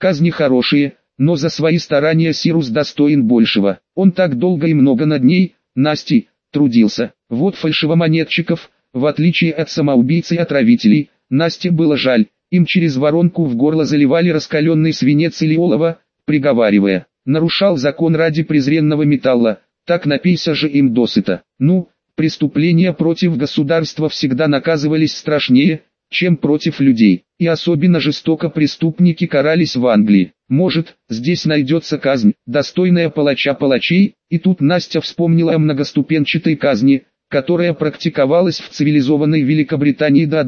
Казни хорошие, но за свои старания Сирус достоин большего. Он так долго и много над ней, Настей, трудился. Вот фальшивомонетчиков, в отличие от самоубийц и отравителей, Насте было жаль. Им через воронку в горло заливали раскаленный свинец или олово, приговаривая: нарушал закон ради презренного металла, так напейся же им досыта. Ну, преступления против государства всегда наказывались страшнее, чем против людей, и особенно жестоко преступники карались в Англии. Может, здесь найдется казнь, достойная палача палачей, и тут Настя вспомнила о многоступенчатой казни, которая практиковалась в цивилизованной Великобритании до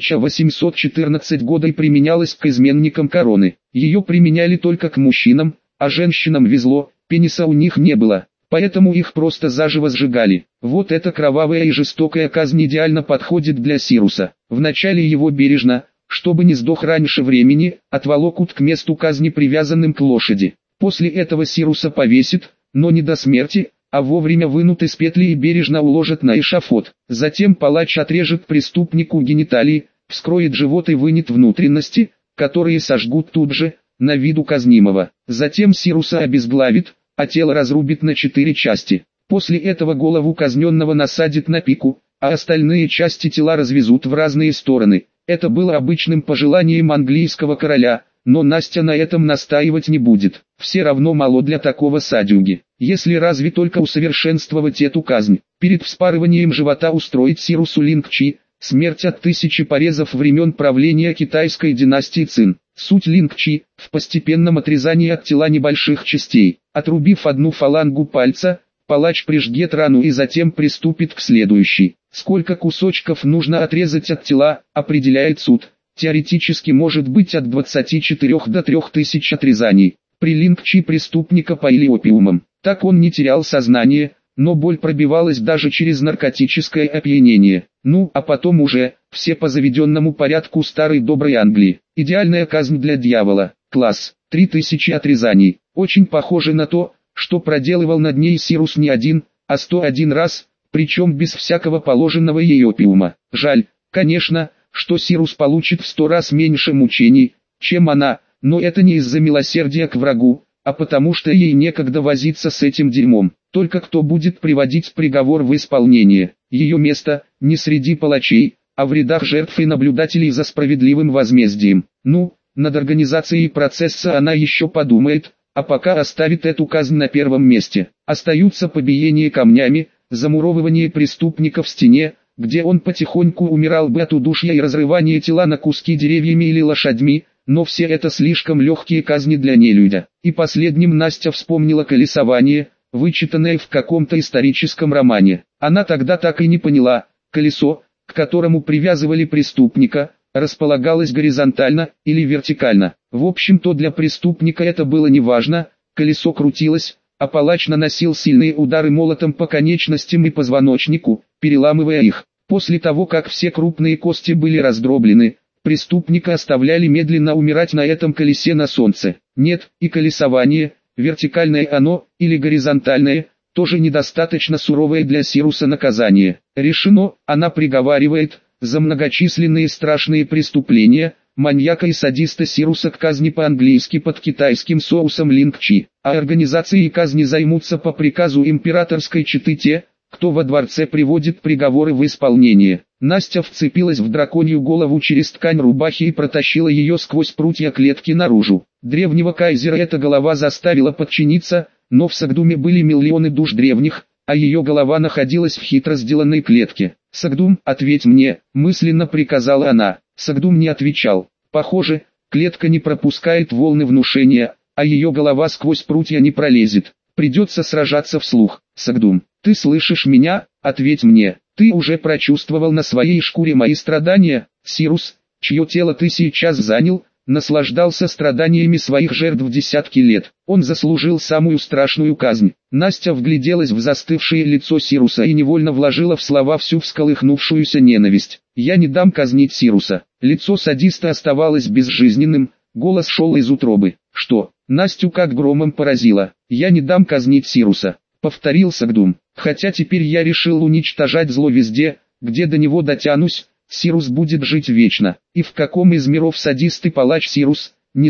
1814 года и применялась к изменникам короны. Ее применяли только к мужчинам, а женщинам везло, пениса у них не было, поэтому их просто заживо сжигали. Вот эта кровавая и жестокая казнь идеально подходит для Сируса. Вначале его бережно, чтобы не сдох раньше времени, отволокут к месту казни привязанным к лошади. После этого Сируса повесит, но не до смерти, а вовремя вынут из петли и бережно уложат на эшафот. Затем палач отрежет преступнику гениталии, вскроет живот и вынет внутренности, которые сожгут тут же, на виду казнимого. Затем Сируса обезглавит, а тело разрубит на 4 части. После этого голову казненного насадит на пику, а остальные части тела развезут в разные стороны. Это было обычным пожеланием английского короля, но Настя на этом настаивать не будет. Все равно мало для такого садюги. Если разве только усовершенствовать эту казнь. Перед вспарыванием живота устроить Сирусу Лингчи, смерть от 1000 порезов времен правления китайской династии Цин. Суть Лингчи – в постепенном отрезании от тела небольших частей. Отрубив одну фалангу пальца, палач прижгет рану и затем приступит к следующей. Сколько кусочков нужно отрезать от тела, определяет суд. Теоретически может быть от 24 до 3000 отрезаний. При Лингчи преступника поили опиумом. Так он не терял сознание, но боль пробивалась даже через наркотическое опьянение. Ну, а потом уже, все по заведенному порядку старой доброй Англии. Идеальная казнь для дьявола. Класс. 3000 отрезаний. Очень похоже на то, что проделывал над ней Сирус не один, а 101 раз, причем без всякого положенного ей опиума. Жаль, конечно, что Сирус получит в 100 раз меньше мучений, чем она, но это не из-за милосердия к врагу, а потому что ей некогда возиться с этим дерьмом. Только кто будет приводить приговор в исполнение? Ее место не среди палачей, а в рядах жертв и наблюдателей за справедливым возмездием. Ну, над организацией процесса она еще подумает, а пока оставит эту казнь на первом месте. Остаются побиение камнями, замуровывание преступника в стене, где он потихоньку умирал бы от удушья и разрывания тела на куски деревьями или лошадьми, но все это слишком легкие казни для нелюдя. И последним Настя вспомнила колесование, вычитанное в каком-то историческом романе. Она тогда так и не поняла, колесо, к которому привязывали преступника, располагалось горизонтально или вертикально. В общем-то для преступника это было неважно, колесо крутилось, а палач наносил сильные удары молотом по конечностям и позвоночнику, переламывая их. После того как все крупные кости были раздроблены, преступника оставляли медленно умирать на этом колесе на солнце. Нет, и колесование, вертикальное оно, или горизонтальное, тоже недостаточно суровое для Сируса наказание. Решено, она приговаривает, за многочисленные страшные преступления, маньяка и садиста Сируса к казни по-английски под китайским соусом Лингчи, а организацией казни займутся по приказу императорской четы те, кто во дворце приводит приговоры в исполнение. Настя вцепилась в драконью голову через ткань рубахи и протащила ее сквозь прутья клетки наружу. Древнего кайзера эта голова заставила подчиниться, но в Сагдуме были миллионы душ древних, а ее голова находилась в хитро сделанной клетке. «Сагдум, ответь мне», — мысленно приказала она. Сагдум не отвечал. Похоже, клетка не пропускает волны внушения, а ее голова сквозь прутья не пролезет. Придется сражаться вслух. «Сагдум, ты слышишь меня? Ответь мне. Ты уже прочувствовал на своей шкуре мои страдания?» Сирус, чье тело ты сейчас занял, наслаждался страданиями своих жертв десятки лет. Он заслужил самую страшную казнь. Настя вгляделась в застывшее лицо Сируса и невольно вложила в слова всю всколыхнувшуюся ненависть. «Я не дам казнить Сируса». Лицо садиста оставалось безжизненным, голос шел из утробы. «Что?» Настю как громом поразило. «Я не дам казнить Сируса», — повторил Сагдум. «Хотя теперь я решил уничтожать зло везде, где до него дотянусь, Сирус будет жить вечно». И в каком из миров садист и палач Сирус, не зло?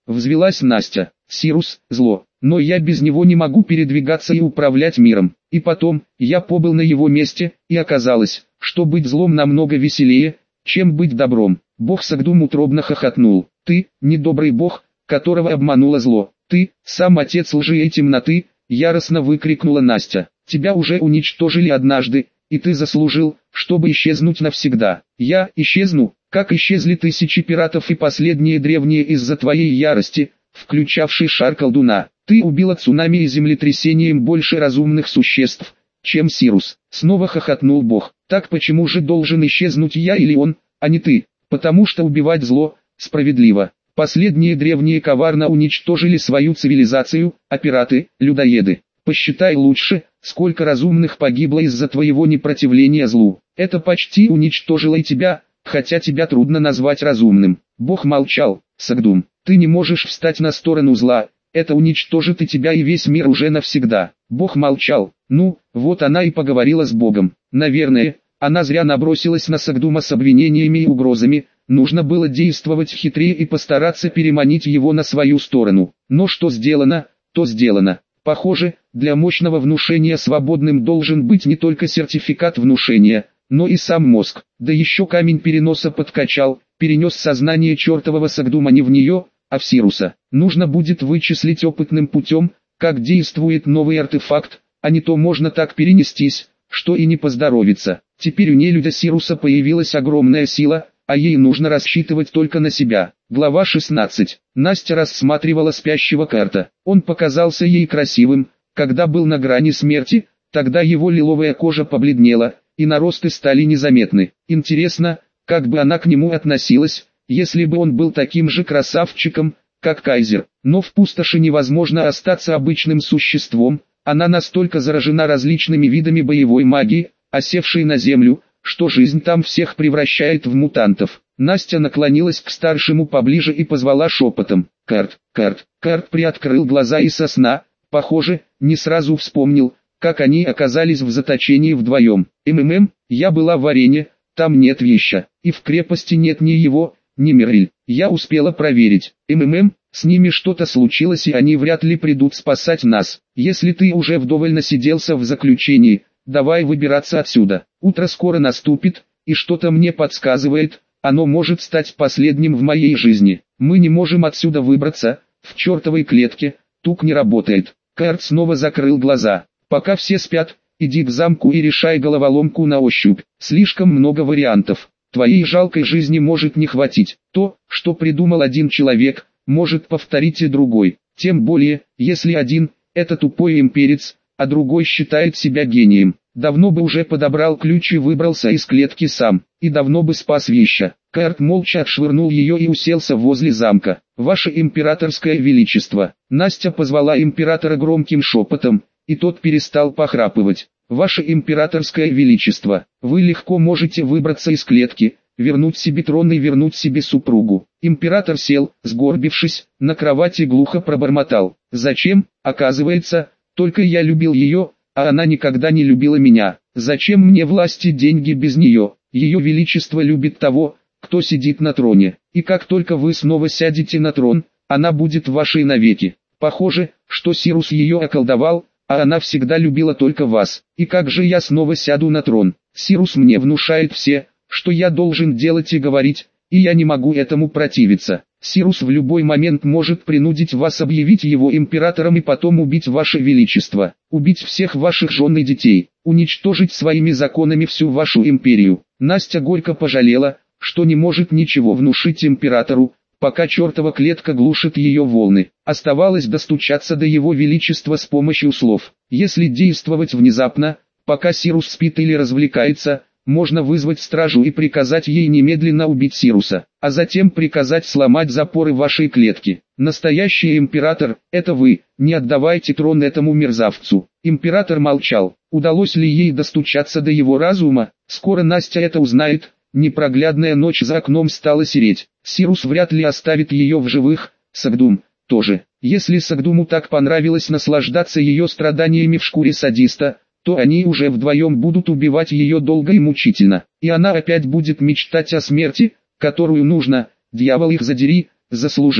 Взвелась Настя. Сирус, зло. Но я без него не могу передвигаться и управлять миром. И потом, я побыл на его месте, и оказалось, что быть злом намного веселее, чем быть добром. Бог Сагдум утробно хохотнул. Ты, недобрый бог, которого обмануло зло. Ты, сам отец лжи и темноты, яростно выкрикнула Настя. Тебя уже уничтожили однажды, и ты заслужил, чтобы исчезнуть навсегда. Я исчезну, как исчезли тысячи пиратов и последние древние из-за твоей ярости, включавший шар колдуна. Ты убила цунами и землетрясением больше разумных существ, чем Сирус. Снова хохотнул бог. Так почему же должен исчезнуть я или он, а не ты? Потому что убивать зло справедливо. Последние древние коварно уничтожили свою цивилизацию, а пираты – людоеды. Посчитай лучше, сколько разумных погибло из-за твоего непротивления злу. Это почти уничтожило и тебя, хотя тебя трудно назвать разумным. Бог молчал. Сагдум, ты не можешь встать на сторону зла, это уничтожит и тебя и весь мир уже навсегда. Бог молчал. Ну, вот она и поговорила с Богом. Наверное, она зря набросилась на Сагдума с обвинениями и угрозами, нужно было действовать хитрее и постараться переманить его на свою сторону. Но что сделано, то сделано. Похоже, для мощного внушения свободным должен быть не только сертификат внушения, но и сам мозг. Да еще камень переноса подкачал, перенес сознание чертового Сагдума не в нее, а в Сируса. Нужно будет вычислить опытным путем, как действует новый артефакт, а не то можно так перенестись, что и не поздоровится. Теперь у нелюдя Сируса появилась огромная сила, а ей нужно рассчитывать только на себя. Глава 16. Настя рассматривала спящего Карта. Он показался ей красивым, когда был на грани смерти, тогда его лиловая кожа побледнела, и наросты стали незаметны. Интересно, как бы она к нему относилась, если бы он был таким же красавчиком, как Кайзер. Но в пустоши невозможно остаться обычным существом, она настолько заражена различными видами боевой магии, осевшей на землю, что жизнь там всех превращает в мутантов. Настя наклонилась к старшему поближе и позвала шепотом. «Карт, Карт». Карт приоткрыл глаза и со сна, похоже, не сразу вспомнил, как они оказались в заточении вдвоем. Я была в арене, там нет веща, и в крепости нет ни его, ни Мириль. Я успела проверить. С ними что-то случилось и они вряд ли придут спасать нас. Если ты уже вдоволь насиделся в заключении, давай выбираться отсюда. Утро скоро наступит, и что-то мне подсказывает, оно может стать последним в моей жизни. Мы не можем отсюда выбраться, в чертовой клетке, тук не работает. Карт снова закрыл глаза. Пока все спят, иди к замку и решай головоломку на ощупь. Слишком много вариантов. Твоей жалкой жизни может не хватить. То, что придумал один человек, может повторить и другой. Тем более, если один – это тупой имперец, а другой считает себя гением. Давно бы уже подобрал ключ и выбрался из клетки сам, и давно бы спас веща. Карт молча отшвырнул ее и уселся возле замка. «Ваше императорское величество!» Настя позвала императора громким шепотом, и тот перестал похрапывать. «Ваше императорское величество, вы легко можете выбраться из клетки, вернуть себе трон и вернуть себе супругу». Император сел, сгорбившись, на кровати глухо пробормотал. «Зачем? Оказывается, только я любил ее, а она никогда не любила меня. Зачем мне власти деньги без нее? Ее величество любит того, кто сидит на троне. И как только вы снова сядете на трон, она будет вашей навеки. Похоже, что Сирус ее околдовал, а она всегда любила только вас. И как же я снова сяду на трон? Сирус мне внушает все, что я должен делать и говорить, и я не могу этому противиться. Сирус в любой момент может принудить вас объявить его императором и потом убить ваше величество, убить всех ваших жен и детей, уничтожить своими законами всю вашу империю». Настя горько пожалела, что не может ничего внушить императору, пока чертова клетка глушит ее волны. Оставалось достучаться до его величества с помощью слов. Если действовать внезапно, пока Сирус спит или развлекается, можно вызвать стражу и приказать ей немедленно убить Сируса, а затем приказать сломать запоры вашей клетки. Настоящий император – это вы, не отдавайте трон этому мерзавцу. Император молчал. Удалось ли ей достучаться до его разума? Скоро Настя это узнает. Непроглядная ночь за окном стала сереть. Сирус вряд ли оставит ее в живых, Сагдум тоже. Если Сагдуму так понравилось наслаждаться ее страданиями в шкуре садиста, то они уже вдвоем будут убивать ее долго и мучительно. И она опять будет мечтать о смерти, которую нужно, дьявол их задери, заслужить.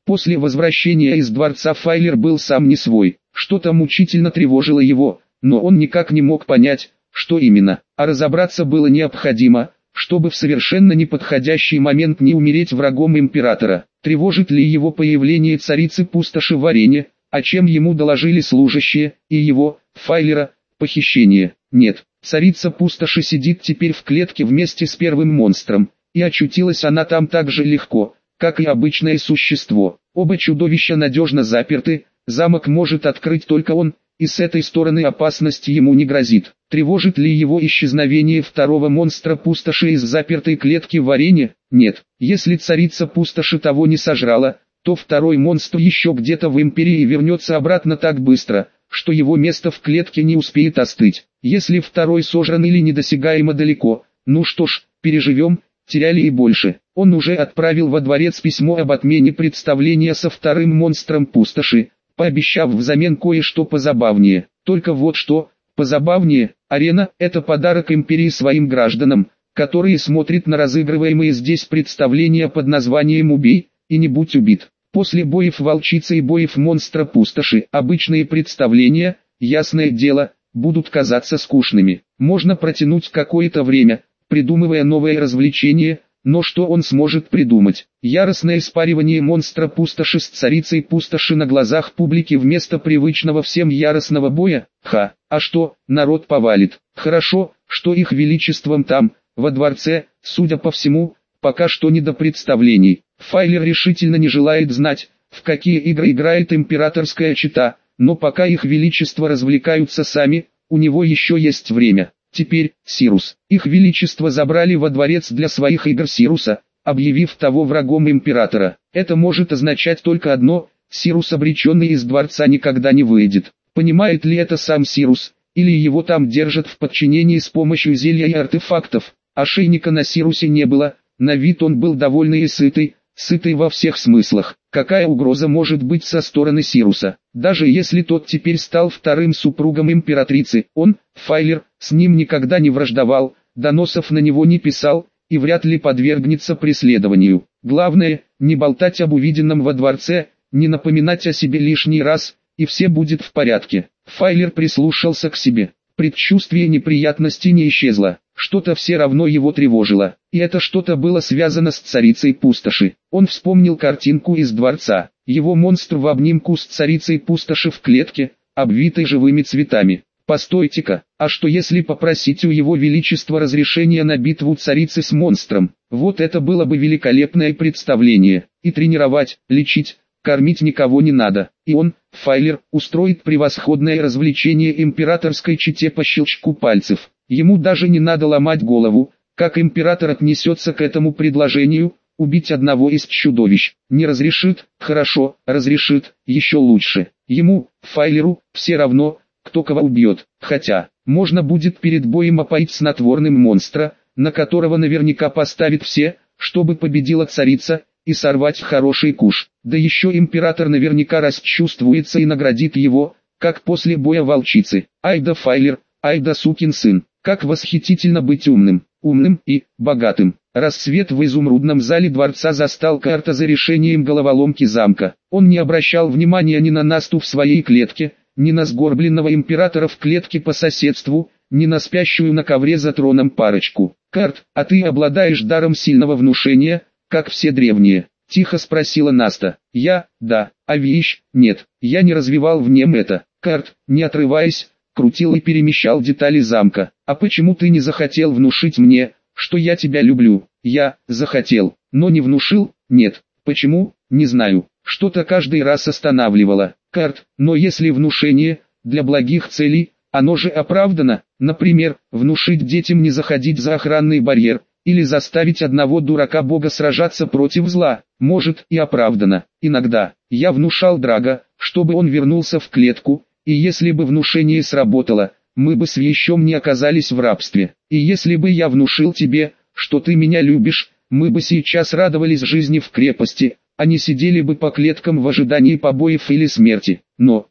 После возвращения из дворца Файлер был сам не свой, что-то мучительно тревожило его, но он никак не мог понять, что именно, а разобраться было необходимо, чтобы в совершенно неподходящий момент не умереть врагом императора. Тревожит ли его появление царицы пустоши в арене, о чем ему доложили служащие, и его, Файлера, похищение? Нет, царица пустоши сидит теперь в клетке вместе с первым монстром, и очутилась она там так же легко, как и обычное существо. Оба чудовища надежно заперты, замок может открыть только он, и с этой стороны опасности ему не грозит. Тревожит ли его исчезновение второго монстра пустоши из запертой клетки в арене? Нет. Если царица пустоши того не сожрала, то второй монстр еще где-то в империи вернется обратно так быстро, что его место в клетке не успеет остыть. Если второй сожран или недосягаемо далеко, ну что ж, переживем, теряли и больше. Он уже отправил во дворец письмо об отмене представления со вторым монстром пустоши, пообещав взамен кое-что позабавнее. Только вот что, позабавнее, арена – это подарок империи своим гражданам, которые смотрят на разыгрываемые здесь представления под названием «Убей и не будь убит». После боев волчицы и боев монстра пустоши обычные представления, ясное дело, будут казаться скучными. Можно протянуть какое-то время, придумывая новое развлечение, но что он сможет придумать? Яростное спаривание монстра пустоши с царицей пустоши на глазах публики вместо привычного всем яростного боя? Ха, а что, народ повалит. Хорошо, что их величеством там, во дворце, судя по всему, пока что не до представлений. Файлер решительно не желает знать, в какие игры играет императорская чета, но пока их величество развлекаются сами, у него еще есть время. Теперь, Сирус. Их величество забрали во дворец для своих игр Сируса, объявив того врагом императора. Это может означать только одно: Сирус, обреченный из дворца, никогда не выйдет. Понимает ли это сам Сирус, или его там держат в подчинении с помощью зелья и артефактов? Ошейника на Сирусе не было, на вид он был довольный и сытый во всех смыслах. Какая угроза может быть со стороны Сируса? Даже если тот теперь стал вторым супругом императрицы, он, Файлер, с ним никогда не враждовал, доносов на него не писал, и вряд ли подвергнется преследованию. Главное, не болтать об увиденном во дворце, не напоминать о себе лишний раз, и все будет в порядке. Файлер прислушался к себе. Предчувствие неприятности не исчезло. Что-то все равно его тревожило, и это что-то было связано с царицей пустоши. Он вспомнил картинку из дворца. Его монстр в обнимку с царицей пустоши в клетке, обвитой живыми цветами. Постойте-ка, а что если попросить у его величества разрешения на битву царицы с монстром? Вот это было бы великолепное представление. И тренировать, лечить, кормить никого не надо. И он, Файлер, устроит превосходное развлечение императорской чете по щелчку пальцев. Ему даже не надо ломать голову, как император отнесется к этому предложению, убить одного из чудовищ. Не разрешит, хорошо, разрешит, еще лучше. Ему, Файлеру, все равно, кто кого убьет. Хотя, можно будет перед боем опоить снотворным монстра, на которого наверняка поставит все, чтобы победила царица, и сорвать хороший куш. Да еще император наверняка расчувствуется и наградит его, как после боя волчицы. Ай да Файлер, ай да сукин сын. Как восхитительно быть умным и богатым. Рассвет в изумрудном зале дворца застал Карта за решением головоломки замка. Он не обращал внимания ни на Насту в своей клетке, ни на сгорбленного императора в клетке по соседству, ни на спящую на ковре за троном парочку. «Карт, а ты обладаешь даром сильного внушения, как все древние?» — тихо спросила Наста. «Я, да, а вещь, нет, я не развивал в нем это». Карт, не отрываясь, крутил и перемещал детали замка. «А почему ты не захотел внушить мне, что я тебя люблю?» «Я захотел, но не внушил, нет. Почему, не знаю. Что-то каждый раз останавливало. Карт, но если внушение, для благих целей, оно же оправдано, например, внушить детям не заходить за охранный барьер, или заставить одного дурака-бога сражаться против зла, может и оправдано. Иногда, я внушал Драго, чтобы он вернулся в клетку, и если бы внушение сработало, мы бы с вещом не оказались в рабстве. И если бы я внушил тебе, что ты меня любишь, мы бы сейчас радовались жизни в крепости, а не сидели бы по клеткам в ожидании побоев или смерти. Но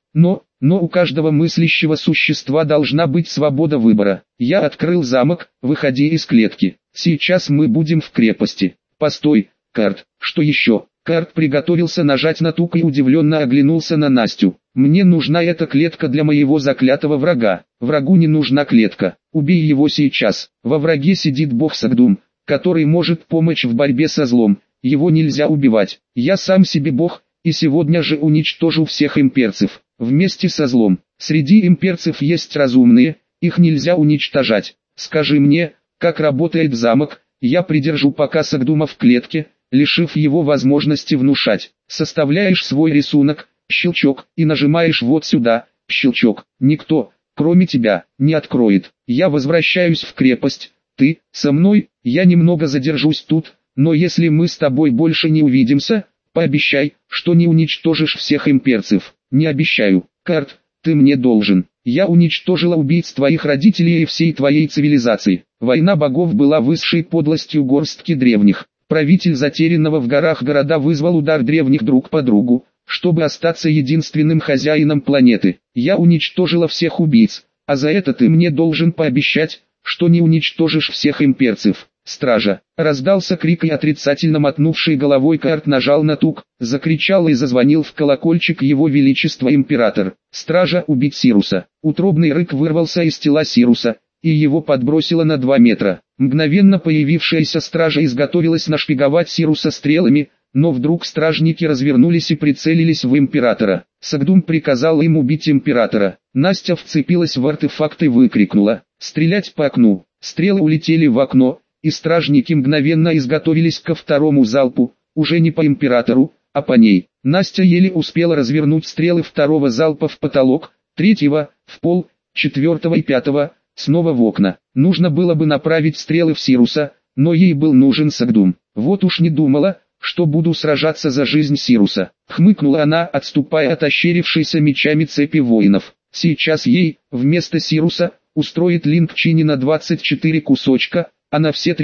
у каждого мыслящего существа должна быть свобода выбора. Я открыл замок, выходи из клетки. Сейчас мы будем в крепости. Постой, Карт, что еще? Карт приготовился нажать на тук и удивленно оглянулся на Настю. «Мне нужна эта клетка для моего заклятого врага». «Врагу не нужна клетка. Убей его сейчас. Во враге сидит бог Сагдум, который может помочь в борьбе со злом. Его нельзя убивать. Я сам себе бог, и сегодня же уничтожу всех имперцев. Вместе со злом. Среди имперцев есть разумные, их нельзя уничтожать. Скажи мне, как работает замок, я придержу пока Сагдума в клетке, лишив его возможности внушать. Составляешь свой рисунок, щелчок, и нажимаешь вот сюда, щелчок. Никто, кроме тебя, не откроет. Я возвращаюсь в крепость. Ты, со мной, я немного задержусь тут, но если мы с тобой больше не увидимся, пообещай, что не уничтожишь всех имперцев». «Не обещаю. Карт, ты мне должен. Я уничтожила убийц твоих родителей и всей твоей цивилизации». Война богов была высшей подлостью горстки древних. Правитель затерянного в горах города вызвал удар древних друг по другу, чтобы остаться единственным хозяином планеты. Я уничтожила всех убийц, а за это ты мне должен пообещать, что не уничтожишь всех имперцев. «Стража!» Раздался крик, и отрицательно мотнувший головой Карт нажал на тук, закричал и зазвонил в колокольчик его величества император. «Стража, убить Сируса!» Утробный рык вырвался из тела Сируса, и его подбросило на 2 метра. Мгновенно появившаяся стража изготовилась нашпиговать Сируса стрелами, но вдруг стражники развернулись и прицелились в императора. Сагдум приказал им убить императора. Настя вцепилась в артефакт и выкрикнула: «Стрелять по окну!» Стрелы улетели в окно, и стражники мгновенно изготовились ко второму залпу, уже не по императору, а по ней. Настя еле успела развернуть стрелы второго залпа в потолок, третьего — в пол, четвертого и пятого — снова в окна. Нужно было бы направить стрелы в Сируса, но ей был нужен Сагдум. «Вот уж не думала, что буду сражаться за жизнь Сируса», — хмыкнула она, отступая от ощерившейся мечами цепи воинов. Сейчас ей, вместо Сируса, устроит Линг Чини на 24 кусочка, а на все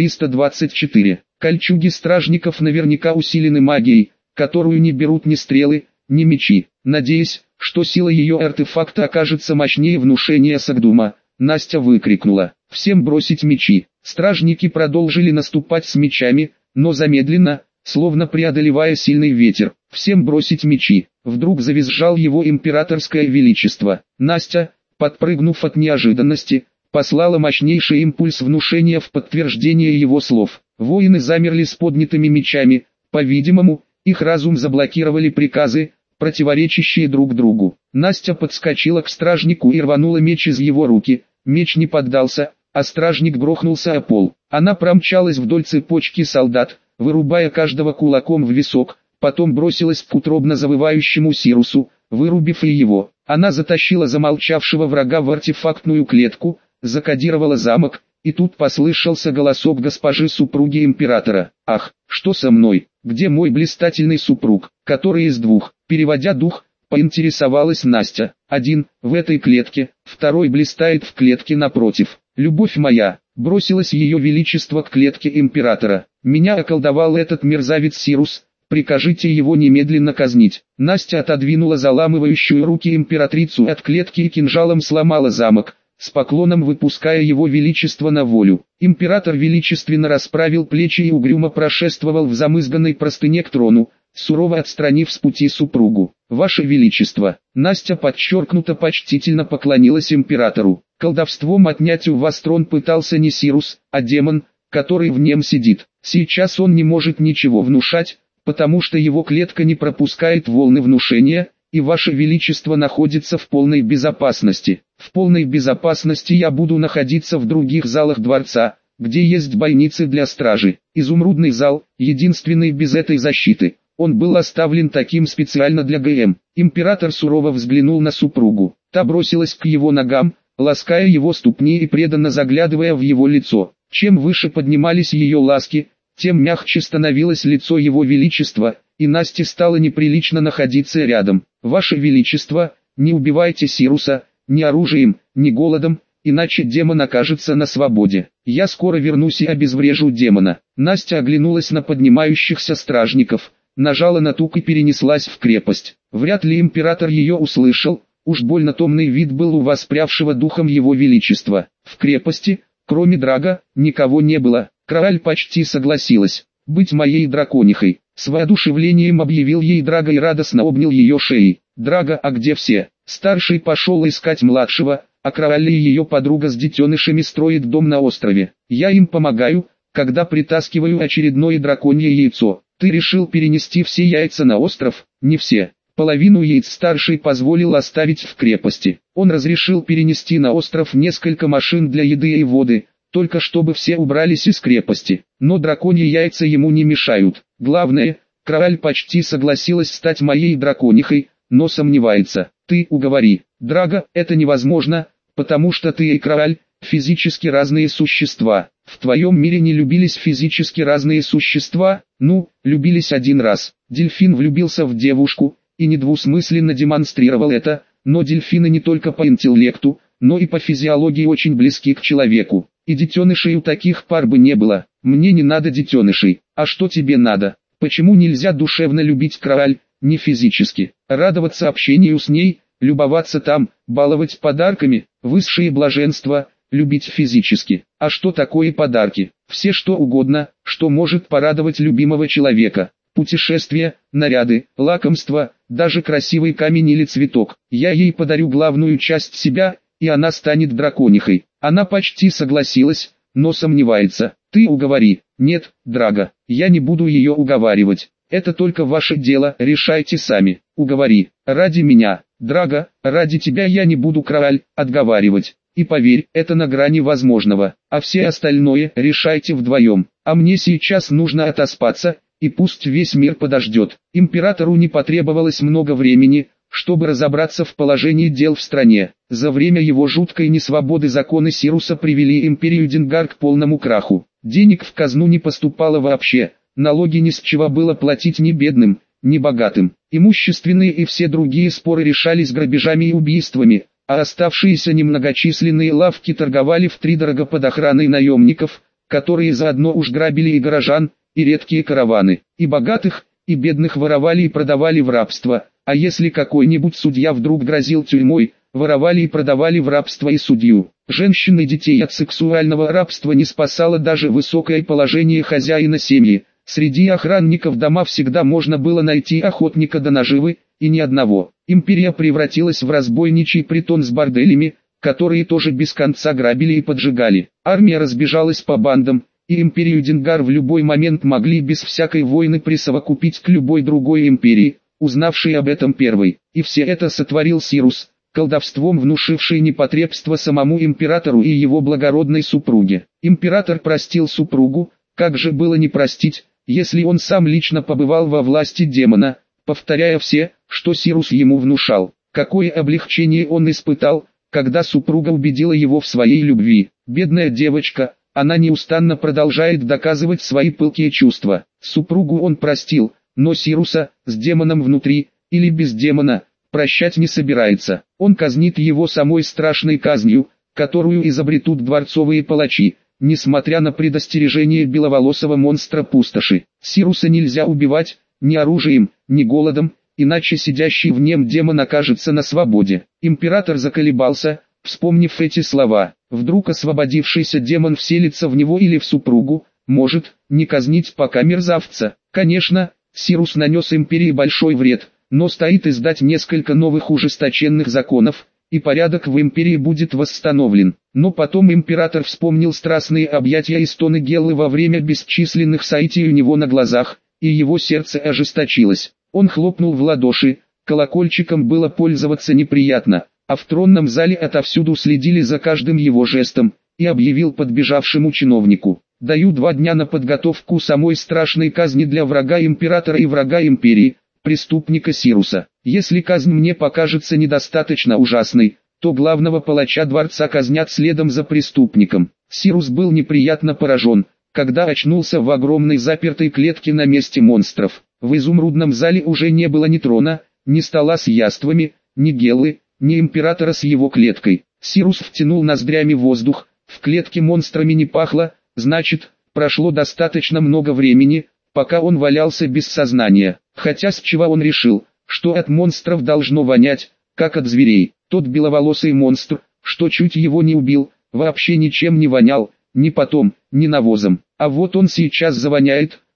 324. Кольчуги стражников наверняка усилены магией, которую не берут ни стрелы, ни мечи. Надеясь, что сила ее артефакта окажется мощнее внушения Сагдума, Настя выкрикнула: «Всем бросить мечи!». Стражники продолжили наступать с мечами, но замедленно, словно преодолевая сильный ветер. «Всем бросить мечи!». Вдруг завизжал его императорское величество. Настя, подпрыгнув от неожиданности, послала мощнейший импульс внушения в подтверждение его слов. Воины замерли с поднятыми мечами, по-видимому, их разум заблокировали приказы, противоречащие друг другу. Настя подскочила к стражнику и рванула меч из его руки. Меч не поддался, а стражник грохнулся о пол. Она промчалась вдоль цепочки солдат, вырубая каждого кулаком в висок, потом бросилась к утробно завывающему Сирусу, вырубив и его. Она затащила замолчавшего врага в артефактную клетку, закодировала замок, и тут послышался голосок госпожи супруги императора. «Ах, что со мной? Где мой блистательный супруг, который из двух?» Переводя дух, поинтересовалась Настя. «Один, в этой клетке, второй блистает в клетке напротив. Любовь моя», бросилось ее величество к клетке императора. «Меня околдовал этот мерзавец Сирус, прикажите его немедленно казнить». Настя отодвинула заламывающую руки императрицу от клетки и кинжалом сломала замок, с поклоном выпуская его величество на волю. Император величественно расправил плечи и угрюмо прошествовал в замызганной простыне к трону, сурово отстранив с пути супругу. «Ваше величество!» Настя подчеркнуто почтительно поклонилась императору. «Колдовством отнять у вас трон пытался не Сирус, а демон, который в нем сидит. Сейчас он не может ничего внушать, потому что его клетка не пропускает волны внушения, и ваше величество находится в полной безопасности. В полной безопасности я буду находиться в других залах дворца, где есть бойницы для стражи. Изумрудный зал, единственный без этой защиты. Он был оставлен таким специально для ГМ». Император сурово взглянул на супругу. Та бросилась к его ногам, лаская его ступни и преданно заглядывая в его лицо. Чем выше поднимались ее ласки, тем мягче становилось лицо его величества, и Насте стало неприлично находиться рядом. «Ваше величество, не убивайте Сируса, ни оружием, ни голодом, иначе демон окажется на свободе. Я скоро вернусь и обезврежу демона». Настя оглянулась на поднимающихся стражников, нажала на тук и перенеслась в крепость. Вряд ли император ее услышал, уж больно томный вид был у воспрявшего духом его величества. В крепости, кроме Драга, никого не было. Крааль почти согласилась быть моей драконихой. С воодушевлением объявил ей Драго и радостно обнял ее шеи. «Драго, а где все?» Старший пошел искать младшего, а Краалли и ее подруга с детенышами строит дом на острове. Я им помогаю, когда притаскиваю очередное драконье яйцо. Ты решил перенести все яйца на остров? Не все. Половину яиц старший позволил оставить в крепости. Он разрешил перенести на остров несколько машин для еды и воды, только чтобы все убрались из крепости. Но драконьи яйца ему не мешают. Главное, Крааль почти согласилась стать моей драконихой, но сомневается. Ты уговори. Драго, это невозможно, потому что ты и Крааль – физически разные существа. В твоем мире не любились физически разные существа? Ну, любились один раз. Дельфин влюбился в девушку и недвусмысленно демонстрировал это, но дельфины не только по интеллекту, но и по физиологии очень близки к человеку. И детенышей у таких пар бы не было. Мне не надо детенышей. А что тебе надо? Почему нельзя душевно любить Крааль, не физически? Радоваться общению с ней, любоваться там, баловать подарками, высшее блаженство, любить физически. А что такое подарки? Все что угодно, что может порадовать любимого человека. Путешествия, наряды, лакомства, даже красивый камень или цветок. Я ей подарю главную часть себя, и она станет драконихой. Она почти согласилась, но сомневается. Ты уговори. Нет, Драго, я не буду ее уговаривать. Это только ваше дело, решайте сами. Уговори. Ради меня, Драго, ради тебя я не буду Крааль отговаривать. И поверь, это на грани возможного. А все остальное решайте вдвоем. А мне сейчас нужно отоспаться, и пусть весь мир подождет. Императору не потребовалось много времени, чтобы разобраться в положении дел в стране. За время его жуткой несвободы законы Сируса привели империю Денгар к полному краху. Денег в казну не поступало вообще, налоги ни с чего было платить ни бедным, ни богатым. Имущественные и все другие споры решались грабежами и убийствами, а оставшиеся немногочисленные лавки торговали втридорого под охраной наемников, которые заодно уж грабили и горожан, и редкие караваны, и богатых, и бедных воровали и продавали в рабство, а если какой-нибудь судья вдруг грозил тюрьмой, воровали и продавали в рабство и судью. Женщин и детей от сексуального рабства не спасало даже высокое положение хозяина семьи. Среди охранников дома всегда можно было найти охотника до наживы, и ни одного. Империя превратилась в разбойничий притон с борделями, которые тоже без конца грабили и поджигали. Армия разбежалась по бандам, и империю Денгар в любой момент могли без всякой войны присовокупить к любой другой империи, узнавшей об этом первой. И все это сотворил Сирус, колдовством внушивший непотребство самому императору и его благородной супруге. Император простил супругу, как же было не простить, если он сам лично побывал во власти демона, повторяя все, что Сирус ему внушал. Какое облегчение он испытал, когда супруга убедила его в своей любви. Бедная девочка, она неустанно продолжает доказывать свои пылкие чувства. Супругу он простил, но Сируса, с демоном внутри, или без демона, прощать не собирается. Он казнит его самой страшной казнью, которую изобретут дворцовые палачи, несмотря на предостережение беловолосого монстра пустоши. Сируса нельзя убивать, ни оружием, ни голодом, иначе сидящий в нем демон окажется на свободе. Император заколебался, вспомнив эти слова. Вдруг освободившийся демон вселится в него или в супругу, может, не казнить пока мерзавца. Конечно, Сирус нанес империи большой вред, но стоит издать несколько новых ужесточенных законов, и порядок в империи будет восстановлен. Но потом император вспомнил страстные объятия и стоны Геллы во время бесчисленных соитий у него на глазах, и его сердце ожесточилось. Он хлопнул в ладоши, колокольчиком было пользоваться неприятно, а в тронном зале отовсюду следили за каждым его жестом, и объявил подбежавшему чиновнику: «Даю 2 дня на подготовку самой страшной казни для врага императора и врага империи, преступника Сируса. Если казнь мне покажется недостаточно ужасной, то главного палача дворца казнят следом за преступником». Сирус был неприятно поражен, когда очнулся в огромной запертой клетке на месте монстров. В изумрудном зале уже не было ни трона, ни стола с яствами, ни Геллы, ни императора с его клеткой. Сирус втянул ноздрями воздух, в клетке монстрами не пахло, значит, прошло достаточно много времени, пока он валялся без сознания. Хотя с чего он решил, что от монстров должно вонять, как от зверей. Тот беловолосый монстр, что чуть его не убил, вообще ничем не вонял, ни потом, ни навозом. А вот он сейчас завоняет,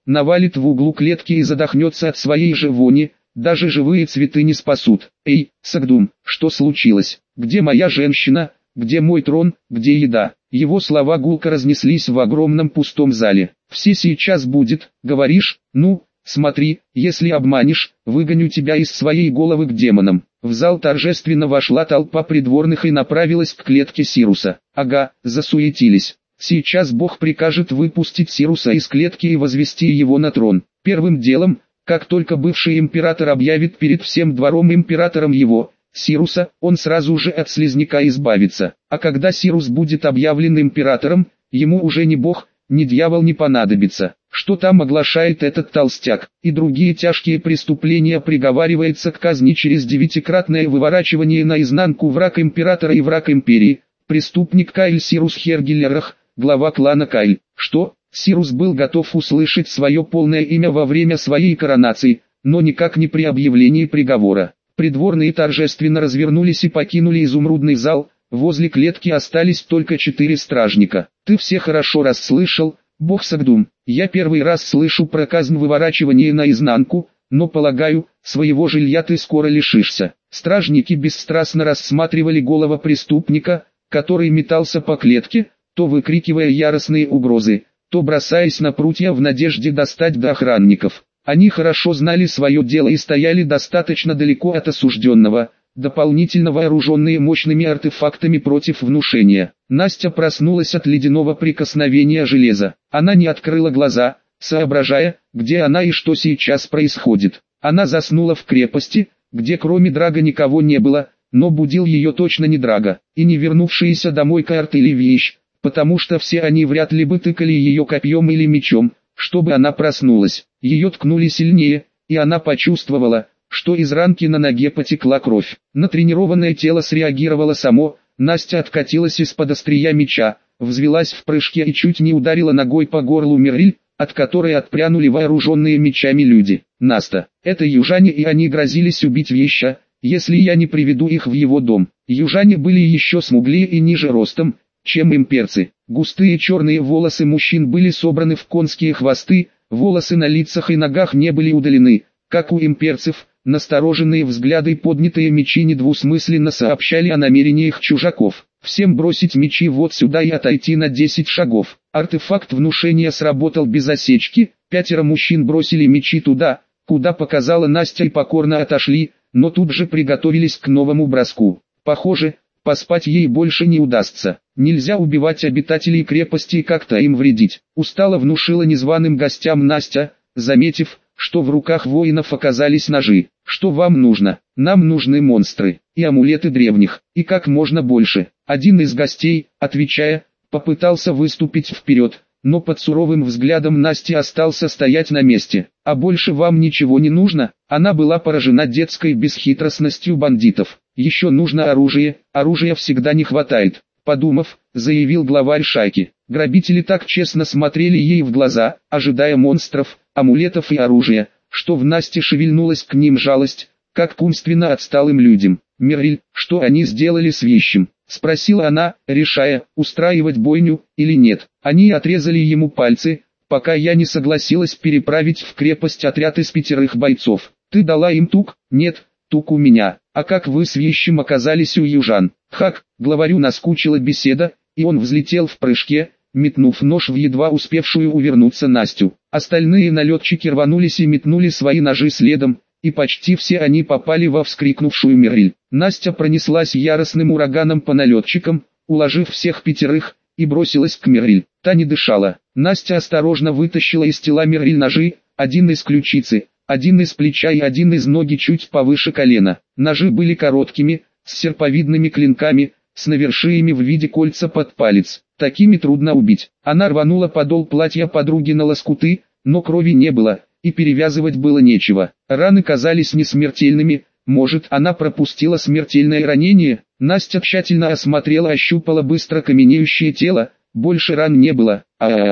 навалит в углу клетки и задохнется от своей же вони, даже живые цветы не спасут. Эй, Сагдум, что случилось? Где моя женщина? Где мой трон? Где еда? Его слова гулко разнеслись в огромном пустом зале. Все сейчас будет, говоришь? Ну, смотри, если обманешь, выгоню тебя из своей головы к демонам. В зал торжественно вошла толпа придворных и направилась к клетке Сируса. Ага, засуетились. Сейчас Бог прикажет выпустить Сируса из клетки и возвести его на трон. Первым делом, как только бывший император объявит перед всем двором императором его, Сируса, он сразу же от слизняка избавится. А когда Сирус будет объявлен императором, ему уже ни бог, ни дьявол не понадобится. Что там оглашает этот толстяк? И другие тяжкие преступления приговаривается к казни через 9-кратное выворачивание наизнанку враг императора и враг империи. Преступник Кайль Сирус Хергелерах, глава клана Кайль. Что? Сирус был готов услышать свое полное имя во время своей коронации, но никак не при объявлении приговора. Придворные торжественно развернулись и покинули изумрудный зал, возле клетки остались только 4 стражника. Ты все хорошо расслышал, бог Сагдум. Я первый раз слышу про казнь выворачивания наизнанку, но полагаю, своего жилья ты скоро лишишься. Стражники бесстрастно рассматривали голову преступника, который метался по клетке, то выкрикивая яростные угрозы, то бросаясь на прутья в надежде достать до охранников. Они хорошо знали свое дело и стояли достаточно далеко от осужденного, дополнительно вооруженные мощными артефактами против внушения. Настя проснулась от ледяного прикосновения железа. Она не открыла глаза, соображая, где она и что сейчас происходит. Она заснула в крепости, где кроме Драга никого не было, но будил ее точно не Драга, и не вернувшиеся домой Каэрт или Вещь, потому что все они вряд ли бы тыкали ее копьем или мечом, чтобы она проснулась. Ее ткнули сильнее, и она почувствовала, что из ранки на ноге потекла кровь. Натренированное тело среагировало само, Настя откатилась из-под острия меча, взвилась в прыжке и чуть не ударила ногой по горлу Мириль, от которой отпрянули вооруженные мечами люди. Наста, это южане, и они грозились убить Веща, если я не приведу их в его дом. Южане были еще смуглее и ниже ростом, чем имперцы. Густые черные волосы мужчин были собраны в конские хвосты, волосы на лицах и ногах не были удалены, как у имперцев. Настороженные взгляды и поднятые мечи недвусмысленно сообщали о намерениях чужаков. Всем бросить мечи вот сюда и отойти на 10 шагов. Артефакт внушения сработал без осечки, 5 мужчин бросили мечи туда, куда показала Настя, и покорно отошли, но тут же приготовились к новому броску. Похоже, поспать ей больше не удастся. Нельзя убивать обитателей крепости и как-то им вредить. Устало внушила незваным гостям Настя, заметив, что в руках воинов оказались ножи. Что вам нужно? Нам нужны монстры и амулеты древних, и как можно больше. Один из гостей, отвечая, попытался выступить вперед, но под суровым взглядом Насти остался стоять на месте. А больше вам ничего не нужно? Она была поражена детской бесхитростностью бандитов. Еще нужно оружие, оружия всегда не хватает. Подумав, заявил главарь шайки. Грабители так честно смотрели ей в глаза, ожидая монстров, амулетов и оружия, что в Насте шевельнулась к ним жалость, как к умственно отсталым людям. «Мириль, что они сделали с Вещем?» — спросила она, решая, устраивать бойню или нет. «Они отрезали ему пальцы, пока я не согласилась переправить в крепость отряд из 5 бойцов. Ты дала им тук?» «Нет, тук у меня. А как вы с Вещем оказались у южан?» «Хак!» — главарю наскучила беседа, и он взлетел в прыжке, метнув нож в едва успевшую увернуться Настю. Остальные налетчики рванулись и метнули свои ножи следом, и почти все они попали во вскрикнувшую Мириль. Настя пронеслась яростным ураганом по налетчикам, уложив всех 5, и бросилась к Мириль. Та не дышала. Настя осторожно вытащила из тела Мириль ножи, один из ключицы, один из плеча и один из ноги чуть повыше колена. Ножи были короткими, с серповидными клинками, с навершиями в виде кольца под палец. Такими трудно убить. Она рванула подол платья подруги на лоскуты, но крови не было, и перевязывать было нечего. Раны казались несмертельными, может, она пропустила смертельное ранение. Настя тщательно осмотрела, ощупала быстро каменеющее тело, больше ран не было.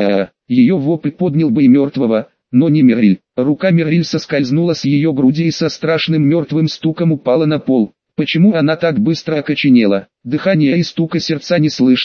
Ее вопль поднял бы и мертвого, но не Мириль. Рука Мириль соскользнула с ее груди и со страшным мертвым стуком упала на пол. Почему она так быстро окоченела? Дыхания и стука сердца не слышно,